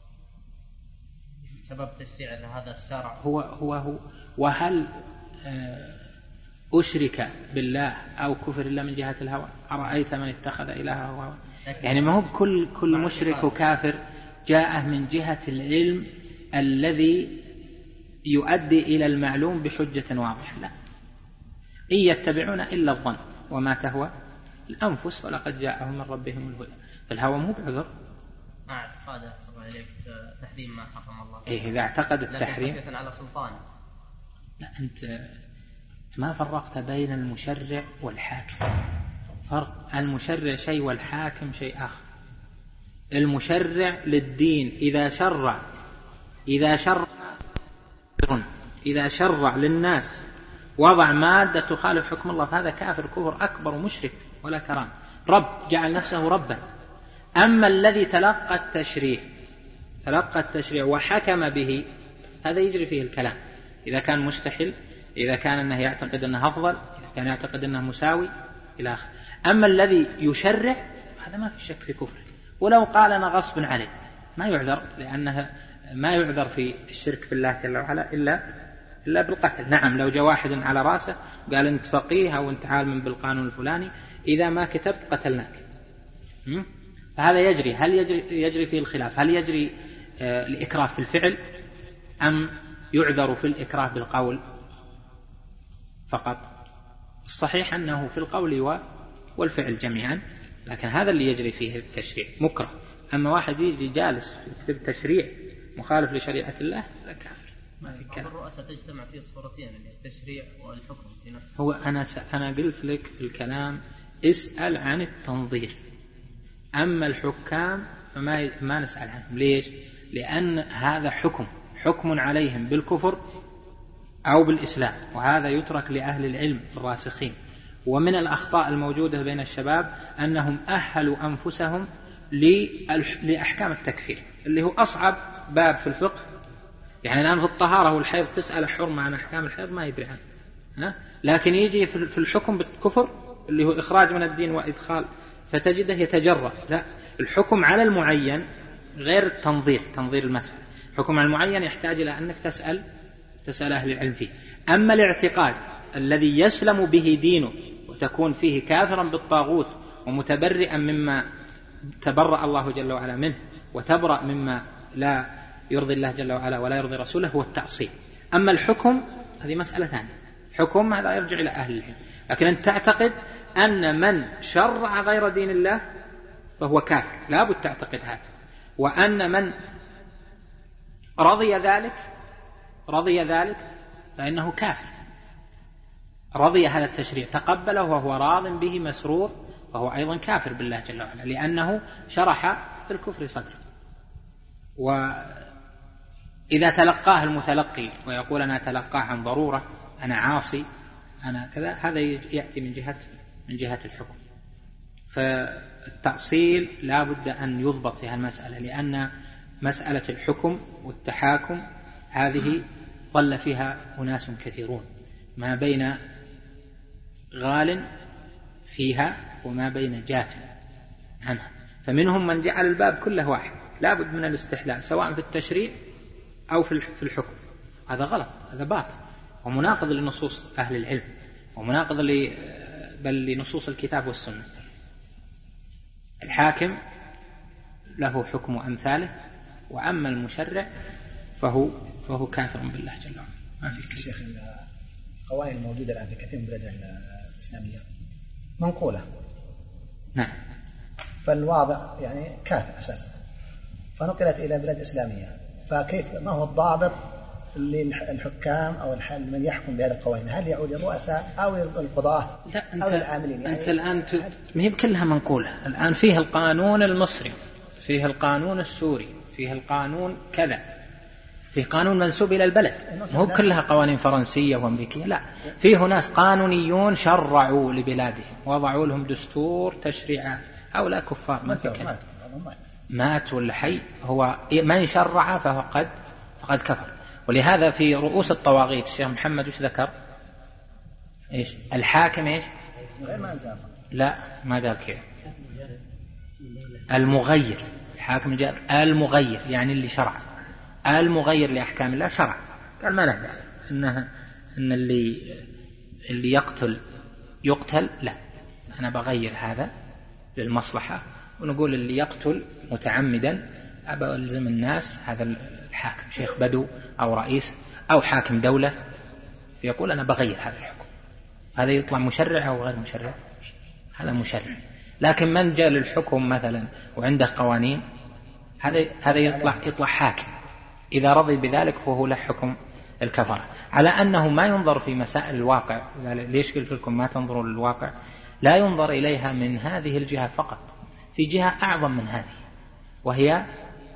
Speaker 4: سبب تشريع هذا الشرع
Speaker 1: هو هو هو وهل أشرك بالله أو كفر الله من جهة الهوى؟ أرأيت من اتخذ إلهه هواه؟ يعني ما هو كل كل مشرك وكافر جاءه من جهة العلم الذي يؤدي إلى المعلوم بحجة واضحة، لا، إن يتبعون إلا الظن وما تهوى الأنفس ولقد جاءهم من ربهم الهدى. فالهوى مو بعذر
Speaker 4: مع اعتقاده صلى الله عليه تحريم ما حرم الله.
Speaker 1: إيه إذا اعتقد التحريم
Speaker 4: لكن على سلطان.
Speaker 1: لا، أنت ما فرقت بين المشرع والحاكم، فرق المشرع شيء والحاكم شيء آخر. المشرع للدين إذا شرع إذا شرع إذا شرع للناس وضع مادة تخالف حكم الله فهذا كافر كفر أكبر ومشرك ولا كرام، رب جعل نفسه ربا. أما الذي تلقى التشريع تلقى التشريع وحكم به هذا يجري فيه الكلام، إذا كان مستحل، إذا كان أنه يعتقد أنه أفضل، إذا كان يعتقد أنه مساوي إلى آخره. أما الذي يشرع هذا ما في شك في كفر، ولو قال أنا غصب عليه ما يعذر، لأنه ما يعذر في الشرك بالله جل وعلا إلا إلا بالقتل. نعم لو جاء واحد على رأسه قال أنت فقيه أو أنت عالم بالقانون الفلاني إذا ما كتبت قتلناك، فهذا يجري. هل يجري, يجري فيه الخلاف، هل يجري آه الإكراه في الفعل أم يعذر في الإكراه بالقول فقط؟ الصحيح أنه في القول والفعل جميعا، لكن هذا اللي يجري فيه التشريع مكره. أما واحد يجي جالس يكتب تشريع مخالف لشريعة الله لا كافر.
Speaker 4: الرؤساء تجتمع فيه الصورتين التشريع والحكم في نفسه.
Speaker 1: هو أنا س... أنا قلت لك في الكلام اسأل عن التنظير، أما الحكام فما ما نسأل عنهم. ليش؟ لأن هذا حكم حكم عليهم بالكفر أو بالإسلام، وهذا يترك لأهل العلم الراسخين. ومن الأخطاء الموجودة بين الشباب أنهم أهلوا أنفسهم لأحكام التكفير اللي هو أصعب باب في الفقه يعني الآن في الطهارة والحيض تسأل حرمة عن أحكام الحيض ما يدري عنه، لكن يجي في الحكم بالكفر اللي هو إخراج من الدين وإدخال فتجده يتجرأ. لا، الحكم على المعين غير التنظير، تنظير المسألة. الحكم على المعين يحتاج إلى أنك تسأل تسأل أهل العلم فيه. أما الاعتقاد الذي يسلم به دينه وتكون فيه كافرا بالطاغوت ومتبرئا مما تبرأ الله جل وعلا منه وتبرأ مما لا يرضي الله جل وعلا ولا يرضي رسوله، هو التأصيل. أما الحكم هذه مسألة ثانية، حكم هذا يرجع إلى أهل العلم. لكن أن تعتقد أن من شرع غير دين الله فهو كافر، لا بد تعتقد هذا. وأن من رضي ذلك رضي ذلك فإنه كافر، رضي هذا التشريع تقبله وهو راض به مسرور فهو أيضا كافر بالله جل وعلا، لأنه شرح في الكفر صدره. وإذا تلقاه المتلقي ويقول أنا أتلقاه عن ضرورة، أنا عاصي، أنا كذا، هذا يأتي من جهة من جهة الحكم. فالتأصيل لا بد أن يضبط في هالمسألة، لأن مسألة الحكم والتحاكم هذه ضل فيها أناس كثيرون، ما بين غال فيها وما بين جاف عنها. فمنهم من جعل الباب كله واحد، لا بد من الاستحلال سواء في التشريع أو في الحكم. هذا غلط، هذا باطل ومناقض لنصوص أهل العلم ومناقض بل لنصوص الكتاب والسنة. الحاكم له حكم أمثاله، وأما المشرع فهو فهو كافر بالله جل وعلا. ما في
Speaker 2: شيخ. القوانين الموجودة الآن في كثير من البلاد الإسلامية منقولة.
Speaker 1: نعم.
Speaker 2: فالواضع يعني كافر أساسا، فنقلت إلى بلاد إسلامية، فكيف ما هو الضابط للحكام أو من يحكم بهذه القوانين؟ هل يعود الرؤساء أو القضاة أو العاملين؟ يعني
Speaker 1: أنت الآن ما هي كلها منقولة. الآن فيه القانون المصري، فيه القانون السوري، فيه القانون كذا، فيه قانون منسوب إلى البلد، مو كلها قوانين فرنسية وأمريكية. لا، فيه ناس قانونيون شرعوا لبلادهم وضعوا لهم دستور تشريع. هؤلاء كفار، ما في مات ولا حي، هو من شرع فهو قد فقد كفر. ولهذا في رؤوس الطواغيت الشيخ محمد وش ذكر؟ إيش الحاكم؟ إيش لا ما قال كذا، المغير. الحاكم جاء المغير، يعني اللي شرع، المغير لأحكام الله شرع. قال ما له داعي إنها إن اللي اللي يقتل يقتل، لا، أنا بغير هذا للمصلحة. ونقول اللي يقتل متعمدا أبى ألزم الناس هذا الحاكم، شيخ بدو أو رئيس أو حاكم دولة، يقول أنا بغير هذا الحكم. هذا يطلع مشرع أو غير مشرع؟ هذا مشرع. لكن من جاء للحكم مثلا وعنده قوانين، هذا هذا يطلع يطلع حاكم. إذا رضي بذلك فهو له حكم الكفرة، على أنه ما ينظر في مسائل الواقع. ليش قلت لكم ما تنظروا للواقع؟ لا ينظر إليها من هذه الجهة فقط، في جهة أعظم من هذه، وهي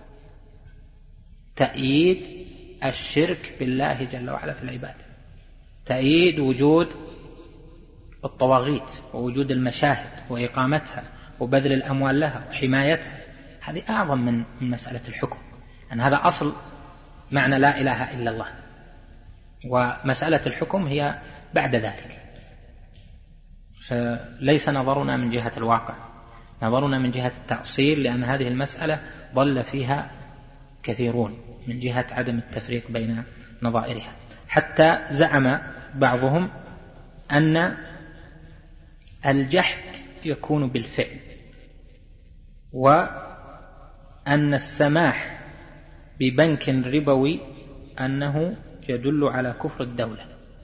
Speaker 1: تأييد الشرك بالله جل وعلا في العبادة، تأييد وجود الطواغيت ووجود المشاهد وإقامتها وبذل الأموال لها وحمايتها. هذه أعظم من مسألة الحكم، أن هذا أصل معنى لا إله إلا الله، ومسألة الحكم هي بعد ذلك. فليس نظرنا من جهة الواقع، نظرنا من جهة التأصيل، لأن هذه المسألة ضل فيها كثيرون من جهة عدم التفريق بين نظائرها، حتى زعم بعضهم أن الجحد يكون بالفعل، وأن السماح ببنك ربوي أنه يدل على كفر الدولة.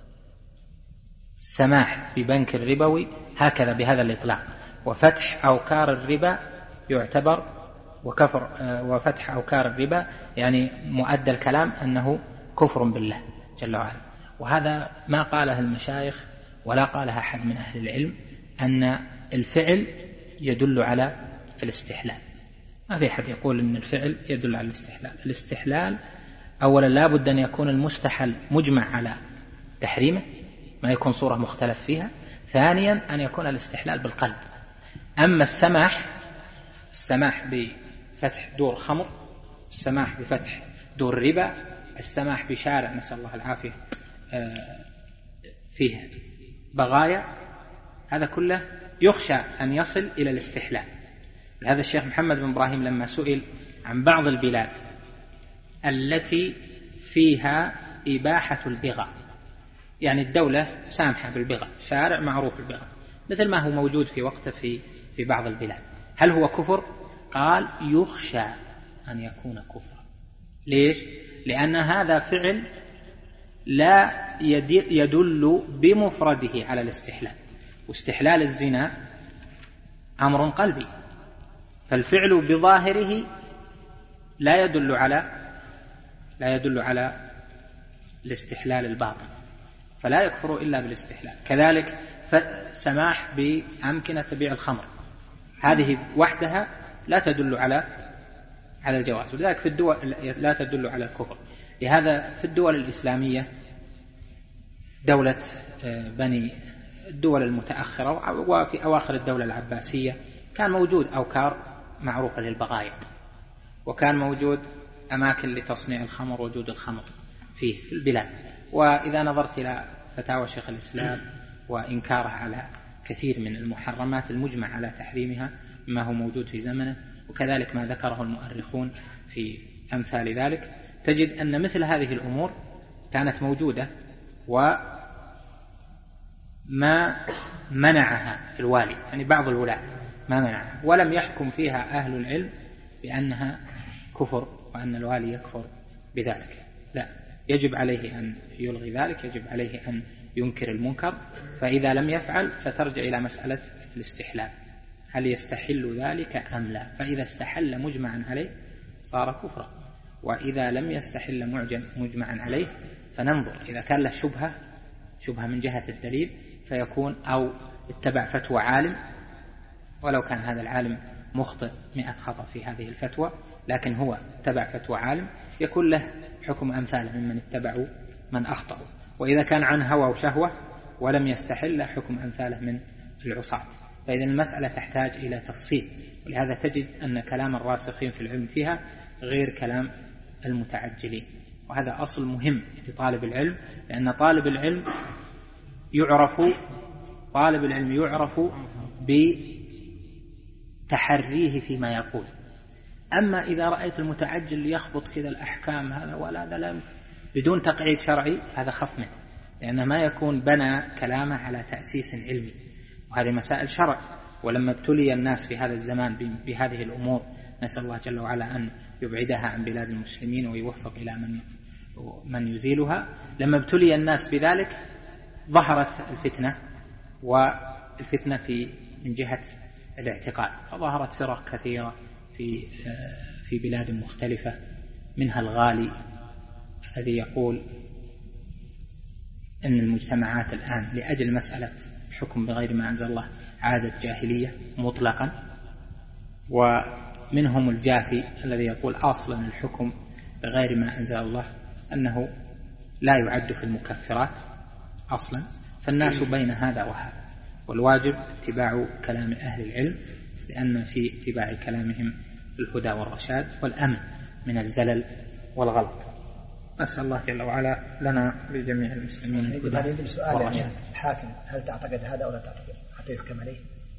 Speaker 1: السماح ببنك الربوي هكذا بهذا الإطلاق، وفتح أوكار الربا يعتبر وكفر، وفتح أوكار الربا يعني مؤدى الكلام أنه كفر بالله جل وعلا. وهذا ما قاله المشايخ ولا قالها أحد من أهل العلم، أن الفعل يدل على الاستحلال. ما في أحد يقول أن الفعل يدل على الاستحلال. الاستحلال أولا لا بد أن يكون المستحل مجمع على تحريمه، ما يكون صورة مختلف فيها. ثانيا أن يكون الاستحلال بالقلب. أما السماح السماح بفتح دور خمر، السماح بفتح دور ربا، السماح بشارع نسأل الله العافية فيه بغايا، هذا كله يخشى أن يصل إلى الاستحلال. هذا الشيخ محمد بن إبراهيم لما سئل عن بعض البلاد التي فيها إباحة البغاء، يعني الدولة سامحة بالبغاء، شارع معروف بالبغاء مثل ما هو موجود في وقته في في بعض البلاد، هل هو كفر؟ قال يخشى أن يكون كفرا. ليش؟ لأن هذا فعل لا يدل بمفرده على الاستحلال، واستحلال الزنا أمر قلبي، فالفعل بظاهره لا يدل على لا يدل على الاستحلال الباطن، فلا يكفر إلا بالاستحلال. كذلك سماح بأمكنة تبيع الخمر، هذه وحدها لا تدل على على الجواز، ولذلك في الدول لا تدل على الكفر. لهذا في الدول الإسلامية، دولة بني الدول المتأخرة وفي أواخر الدولة العباسية، كان موجود أوكار معروفة للبغايا، وكان موجود أماكن لتصنيع الخمر وجود الخمر فيه في البلاد. وإذا نظرت إلى فتاوى شيخ الإسلام وإنكاره على كثير من المحرمات المجمع على تحريمها ما هو موجود في زمنه، وكذلك ما ذكره المؤرخون في أمثال ذلك، تجد أن مثل هذه الأمور كانت موجودة وما منعها الوالي، يعني بعض الولاة ما منعها، ولم يحكم فيها أهل العلم بأنها كفر وأن الوالي يكفر بذلك. لا، يجب عليه أن يلغي ذلك، يجب عليه أن ينكر المنكر، فإذا لم يفعل فترجع إلى مسألة الاستحلال، هل يستحل ذلك أم لا؟ فإذا استحل مجمعا عليه صار كفرا، وإذا لم يستحل مجمعا عليه فننظر إذا كان له شبهة شبهة من جهة الدليل فيكون أو اتبع فتوى عالم، ولو كان هذا العالم مخطئ مئة خطأ في هذه الفتوى، لكن هو اتبع فتوى عالم يكون له حكم أمثاله ممن اتبعوا من أخطأوا. وإذا كان عن هوى وشهوة ولم يستحل له حكم أمثاله من العصاة. فإذا المسألة تحتاج إلى تفصيل، ولهذا تجد أن كلام الراسخين في العلم فيها غير كلام المتعجلين، وهذا أصل مهم لطالب العلم، لأن طالب العلم يعرف طالب العلم يعرف بتحريه فيما يقول. أما إذا رأيت المتعجل يخبط كذا الأحكام هذا ولا هذا لا بدون تقعيد شرعي، هذا خف منه، لأن ما يكون بنى كلامه على تأسيس علمي، وهذه مسائل شرع. ولما ابتلي الناس في هذا الزمان بهذه الأمور، نسأل الله جل وعلا أن يبعدها عن بلاد المسلمين ويوفق إلى من من يزيلها. لما ابتلي الناس بذلك ظهرت الفتنة، والفتنة في من جهة الاعتقاد، فظهرت فرق كثيرة في في بلاد مختلفة، منها الغالي الذي يقول أن المجتمعات الآن لأجل مسألة الحكم بغير ما أنزل الله عادة جاهلية مطلقا، ومنهم الجافي الذي يقول أصلا الحكم بغير ما أنزل الله أنه لا يعد في المكفرات أصلا. فالناس بين هذا وهذا، والواجب اتباع كلام أهل العلم، لأن في اتباع كلامهم الهدى والرشاد والأمن من الزلل والغلط. أسأل الله جل وعلا لنا لجميع المسلمين الهدى والرشاد.
Speaker 2: الحاكم هل تعتقد هذا ولا تعتقد حتى يحكم عليه؟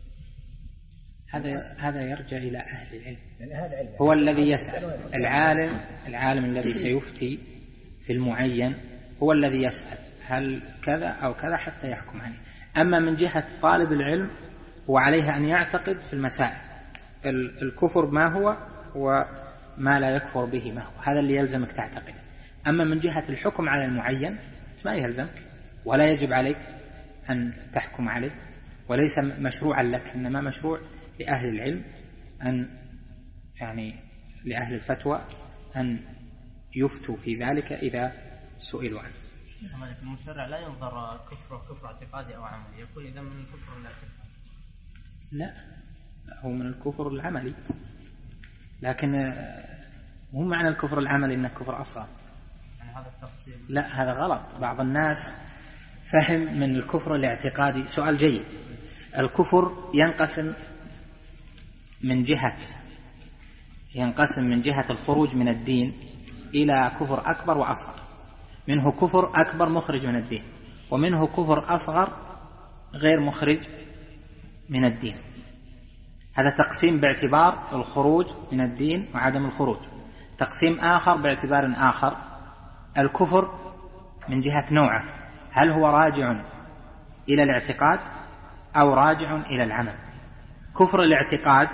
Speaker 1: هذا هذا يرجع إلى أهل العلم،
Speaker 2: يعني هذا علم.
Speaker 1: هو الذي يسأل. العالم العالم الذي سيفتي في المعين هو الذي يسأل هل كذا أو كذا حتى يحكم عليه. أما من جهة طالب العلم هو عليه أن يعتقد في المسائل، الكفر ما هو وما لا يكفر به ما هو، هذا اللي يلزمك تعتقد. أما من جهة الحكم على المعين ما يلزمك ولا يجب عليك أن تحكم عليه، وليس مشروعا لك، إنما مشروع لأهل العلم أن يعني لأهل الفتوى أن يفتوا في ذلك إذا سئلوا عنه.
Speaker 4: المشرع لا ينظر كفر كفر اعتقادي أو عملي، يقول إذا من الكفر الاعتقادي.
Speaker 1: لا، هو من الكفر العملي، لكن مو معنى الكفر العملي إنه كفر أصغر.
Speaker 4: يعني هذا التفصيل
Speaker 1: لا، هذا غلط. بعض الناس فهم من الكفر الاعتقادي. سؤال جيد. الكفر ينقسم من جهة ينقسم من جهة الخروج من الدين إلى كفر أكبر وأصغر. منه كفر أكبر مخرج من الدين، ومنه كفر أصغر غير مخرج من الدين. هذا تقسيم باعتبار الخروج من الدين وعدم الخروج. تقسيم آخر باعتبار آخر، الكفر من جهة نوعه، هل هو راجع إلى الاعتقاد أو راجع إلى العمل. كفر الاعتقاد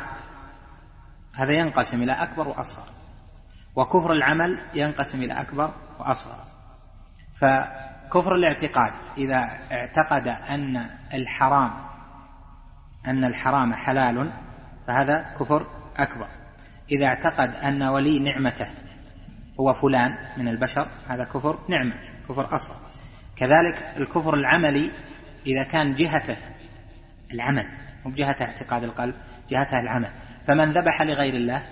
Speaker 1: هذا ينقسم إلى أكبر وأصغر، وكفر العمل ينقسم إلى أكبر وأصغر. فكفر الاعتقاد إذا اعتقد أن الحرام أن الحرام حلال فهذا كفر أكبر. إذا اعتقد أن ولي نعمته هو فلان من البشر هذا كفر نعمة، كفر أصغر. كذلك الكفر العملي إذا كان جهته العمل مو بجهته اعتقاد القلب، جهته العمل. فمن ذبح لغير الله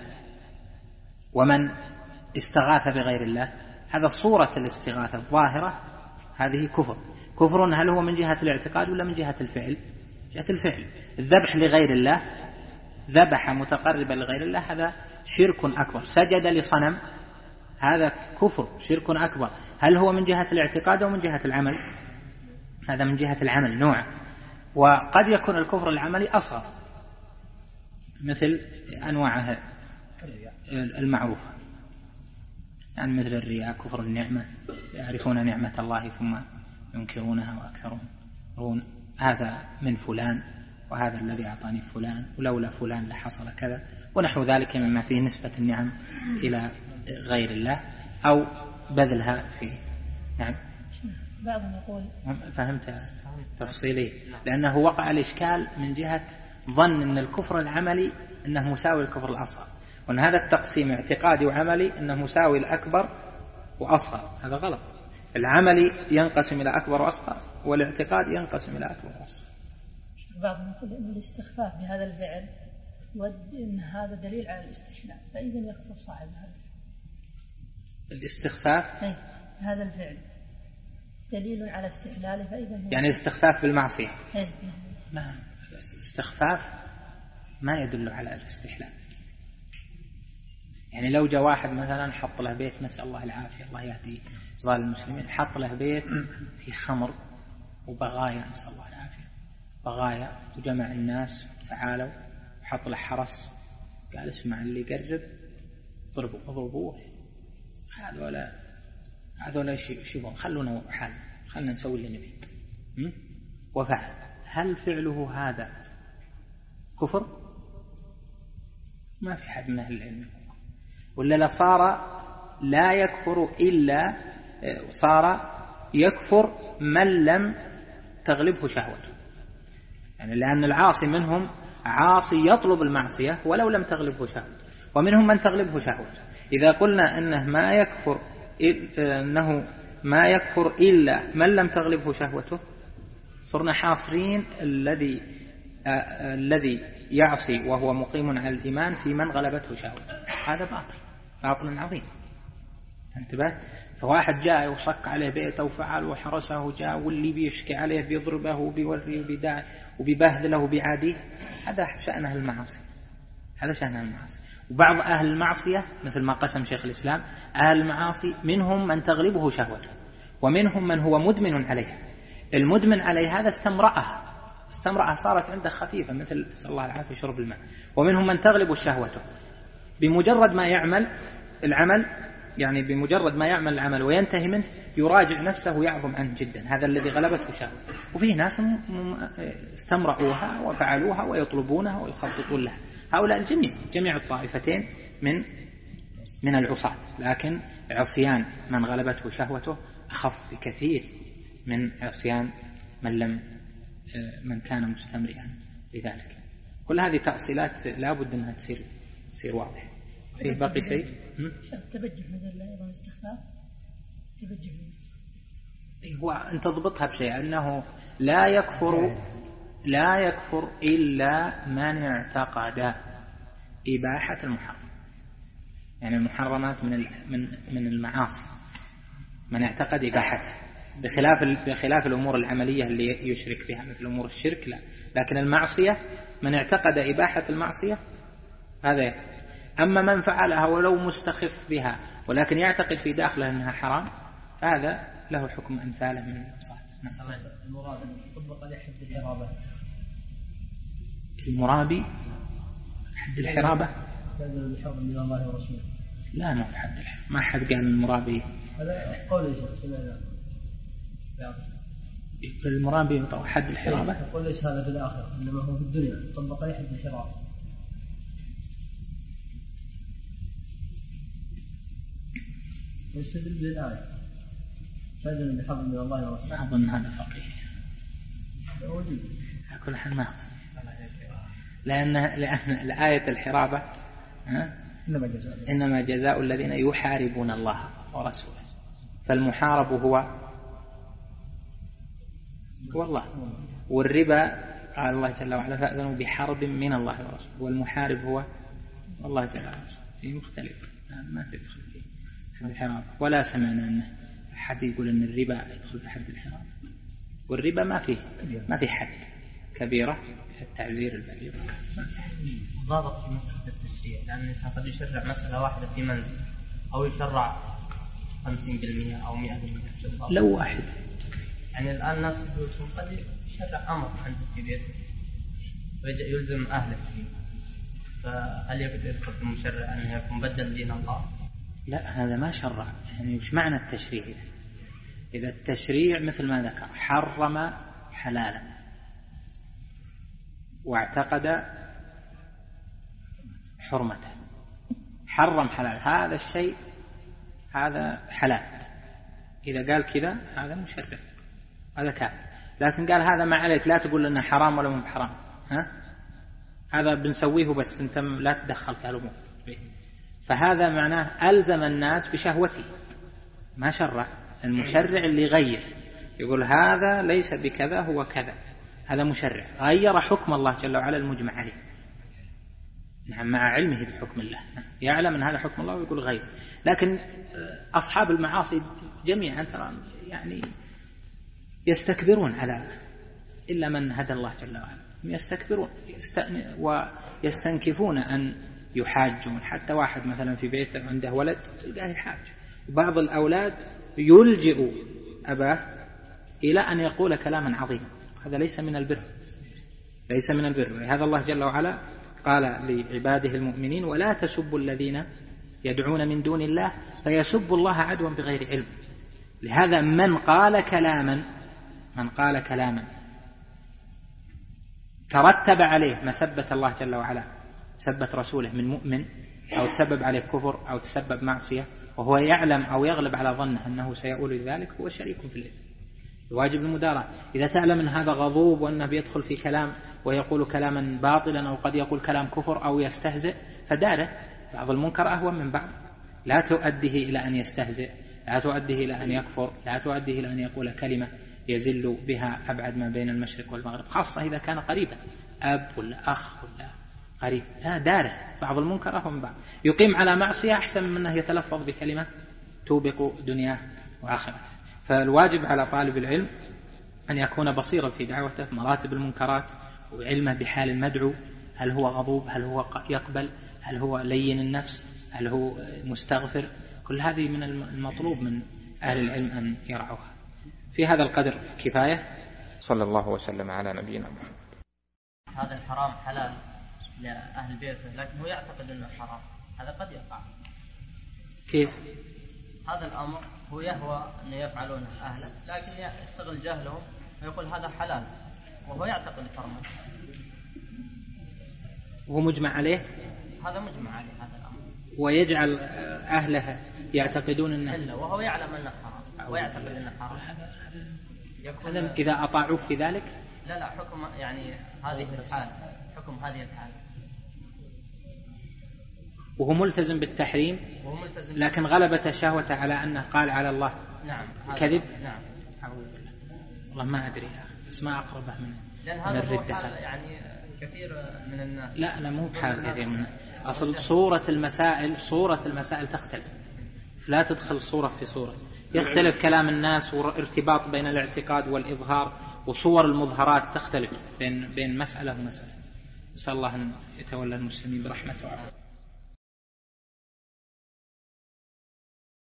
Speaker 1: ومن استغاث بغير الله هذا صورة الاستغاثة الظاهرة، هذه كفر. كفر هل هو من جهة الاعتقاد ولا من جهة الفعل؟ جهة الفعل. الذبح لغير الله، ذبح متقربا لغير الله، هذا شرك أكبر. سجد لصنم، هذا كفر شرك أكبر. هل هو من جهة الاعتقاد أو من جهة العمل؟ هذا من جهة العمل نوع. وقد يكون الكفر العملي أصغر، مثل أنواعه المعروفة، يعني مثل الرياء، كفر النعمة، يعرفون نعمة الله ثم ينكرونها وأكثرون هذا من فلان، وهذا الذي أعطاني فلان، ولولا فلان لحصل كذا، ونحو ذلك مما فيه نسبة النعم إلى غير الله أو بذلها فيه. نعم.
Speaker 5: بعضهم يقول
Speaker 1: فهمت تفصيلي، لأنه وقع الإشكال من جهة ظن أن الكفر العملي أنه مساوي الكفر الأصغر، وأن هذا التقسيم اعتقادي وعملي أنه مساوي الأكبر وأصغر. هذا غلط. العملي ينقسم إلى أكبر وأصغر، والاعتقاد ينقسم إلى أكبر وأصغر.
Speaker 5: بعضهم يقول أن الاستخفاف بهذا الفعل وأن هذا دليل على الاستحلال، فإذا يكفر صاحب هذا
Speaker 1: الاستخفاف.
Speaker 5: أي هذا الفعل دليل على استحلاله، فإذا
Speaker 1: يعني الاستخفاف بالمعصية.
Speaker 5: أي.
Speaker 1: ما الاستخفاف ما يدل على الاستحلال. يعني لو جاء واحد مثلا حط له بيت، نسأل الله العافية، الله يهدي ظالم المسلمين، حط له بيت في خمر وبغايا، نسأل الله العافية، بغايا، وجمع الناس تعالوا وحط له حرس، قال اسمع اللي يقرب ضربوا اضربوه، هذولا هذولا شيبون، خلونا حال، خلنا نسوي اللي نبي. وفعل. هل فعله هذا كفر؟ ما في حد من أهل العلم، ولا صار لا يكفر إلا صار يكفر من لم تغلبه شهوته. يعني لأن العاصي منهم عاصي يطلب المعصية ولو لم تغلبه شهوته، ومنهم من تغلبه شهوته. إذا قلنا إنه ما يكفر إنه ما يكفر إلا من لم تغلبه شهوته، صرنا حاصرين الذي آه الذي يعصي وهو مقيم على الإيمان في من غلبته شهوته. هذا باطل، باطل عظيم. انتبه. فواحد جاء وصك عليه بيته وفعل وحرسه وجاء، واللي بيشكي عليه بيضربه وبيوريه وبيدع وبيبهدله وبيعاديه، هذا شأن أهل المعاصي، هذا شأن أهل المعاصي. وبعض أهل المعصية مثل ما قسم شيخ الإسلام، أهل المعاصي منهم من تغلبه شهوته، ومنهم من هو مدمن عليها. المدمن عليه هذا استمرأه استمرأه صارت عنده خفيفة، مثل نسأل الله العافية شرب الماء. ومنهم من تغلب شهوته، بمجرد ما يعمل العمل، يعني بمجرد ما يعمل العمل وينتهي منه يراجع نفسه ويعظم عنه جدا، هذا الذي غلبته شهوته. وفيه ناس استمرأوها وفعلوها ويطلبونها ويخططون لها، هؤلاء الجميع جميع الطائفتين من من العصاة. لكن عصيان من غلبته شهوته أخف بكثير من عصيان من لم من كان مستمرئا لذلك. كل هذه تأصيلات لا بد أنها تصير تصير واضحة. فيه باقي شيء؟
Speaker 5: التبجح مثل أيضا الاستخفاف، تبجح.
Speaker 1: هو أن تضبطها بشيء، أنه لا يكفر لا يكفر إلا من اعتقد إباحة المحرم. يعني المحرمات من من من المعاصي من اعتقد إباحته، بخلاف بخلاف الأمور العملية اللي يشرك بها مثل أمور الشرك، لا. لكن المعصية من اعتقد إباحة المعصية هذا يكفر. أما من فعلها ولو مستخف بها ولكن يعتقد في داخله أنها حرام، هذا له حكم أمثاله من الصحة.
Speaker 3: المراد يطبق عليه حد الحرابة.
Speaker 1: المرابي حد الحرابة
Speaker 3: هذا الحرب من الله ورسوله.
Speaker 1: لا ما حد الحرابة، ما حد قال المرابي.
Speaker 3: هذا قول ليش سمعنا
Speaker 1: يقول المرابي حد الحرابة.
Speaker 3: يقول ليش هذا في الآخرة، إنما هو في الدنيا يطبق عليه حد الحرابة. يستدل بالآية فإذن بحظ من الله ورسوله.
Speaker 1: ما أظن هذا فقيه.
Speaker 3: موجود.
Speaker 1: على كل حال ما لأن لأن الآية الحرابة
Speaker 3: إنما جزاء
Speaker 1: إنما جزاء الذين يحاربون الله ورسوله، فالمحارب هو هو الله، والربا قال الله جل وعلا فأذنوا بحرب من الله ورسوله، والمحارب هو الله جل وعلا. في مختلف ما تدخل فيه حد الحرابة، ولا سمعنا أن حد يقول أن الربا يدخل في حد الحرابة، والربا ما فيه ما في حد كبيرة التعذير البليغ.
Speaker 4: ضابط في مسألة التشريع، لأن الإنسان قد يشرع مسألة واحدة في منزل أو يشرع خمسين بالمئة أو مئة بالمئة.
Speaker 1: لو واحد
Speaker 4: يعني الآن الناس يقولون قد يشرع أمر عنده في بيته ويلزم أهله فيه، فهل يدخل في المشرع أن يكون بدل دين الله؟
Speaker 1: لا هذا ما شرع. يعني وش معنى التشريع؟ إذا التشريع مثل ما ذكر حرم حلالا واعتقد حرمته، حرم حلال، هذا الشيء هذا حلال، إذا قال كذا هذا مشرع، هذا كافر. لكن قال هذا ما عليك لا تقول لنا حرام ولا مو حرام، ها هذا بنسويه بس أنت لا تدخل في الأمور، فهذا معناه ألزم الناس بشهوته، ما شرع. المشرع اللي غير يقول هذا ليس بكذا هو كذا، هذا مشرع غير حكم الله جل وعلا المجمع عليه، نعم مع علمه بحكم الله، يعلم أن هذا حكم الله ويقول غير. لكن أصحاب المعاصي جميعا ترى يعني يستكبرون على إلا من هدى الله جل وعلا، يستكبرون ويستنكفون أن يحاجون. حتى واحد مثلا في بيته عنده ولد يلقاه يحاج، وبعض الأولاد يلجئ أباه إلى أن يقول كلاما عظيما، هذا ليس من البر، ليس من البر. هذا الله جل وعلا قال لعباده المؤمنين ولا تسبوا الذين يدعون من دون الله فيسبوا الله عدوا بغير علم. لهذا من قال كلاما من قال كلاما ترتب عليه مسبة الله جل وعلا، سبة رسوله من مؤمن، أو تسبب عليه كفر أو تسبب معصية، وهو يعلم أو يغلب على ظنه أنه سيؤول لذلك، هو شريك في الإثم، الواجب المداراة. إذا تعلم أن هذا غضوب وأنه بيدخل في كلام ويقول كلاما باطلا أو قد يقول كلام كفر أو يستهزئ فداره، بعض المنكر أهون من بعض، لا تؤديه إلى أن يستهزئ، لا تؤديه إلى أن يكفر، لا تؤديه إلى أن يقول كلمة يزل بها أبعد ما بين المشرق والمغرب، خاصة إذا كان قريبا أب ولا أخ ولا قريب، لا داره، بعض المنكر أهون من بعض، يقيم على معصية أحسن من أنه يتلفظ بكلمة توبق دنياه وآخرته. فالواجب على طالب العلم أن يكون بصيرا في دعوته، مراتب المنكرات وعلمه بحال المدعو، هل هو غضوب، هل هو يقبل، هل هو لين النفس، هل هو مستغفر، كل هذه من المطلوب من أهل العلم أن يرعوها. في هذا القدر كفاية. صلى الله وسلم على نبينا محمد.
Speaker 4: هذا الحرام حلال لأهل بيته لكن هو يعتقد أنه حرام، هذا قد يقع.
Speaker 1: كيف؟
Speaker 4: هذا الأمر هو يهوى أن يفعلونه أهله لكن يستغل جهلهم ويقول هذا حلال وهو يعتقد حرمه،
Speaker 1: وهو مجمع عليه،
Speaker 4: هذا مجمع عليه هذا الأمر،
Speaker 1: ويجعل أهله يعتقدون أنه
Speaker 4: إلا وهو يعلم أنه حرام ويعتقد أنه حرام.
Speaker 1: هذا إذا أطاعوك في ذلك؟
Speaker 4: لا لا حكم يعني هذه الحال، حكم هذه الحال،
Speaker 1: وهو ملتزم بالتحريم
Speaker 4: وهو ملتزم
Speaker 1: لكن غلبت الشهوة على أنه قال على الله
Speaker 4: نعم
Speaker 1: كذب.
Speaker 4: نعم
Speaker 1: أعوذ بالله، والله ما أدري بس ما أقربه من
Speaker 4: لأن هذا هو حال يعني كثير من الناس.
Speaker 1: لا أنا مو بحال كثير من الناس، أصل صورة المسائل صورة المسائل تختلف، لا تدخل صورة في صورة، يختلف كلام الناس وارتباط بين الاعتقاد والإظهار، وصور المظهرات تختلف بين بين مسألة ومسألة. نسأل الله أن يتولى المسلمين برحمته وعافيته.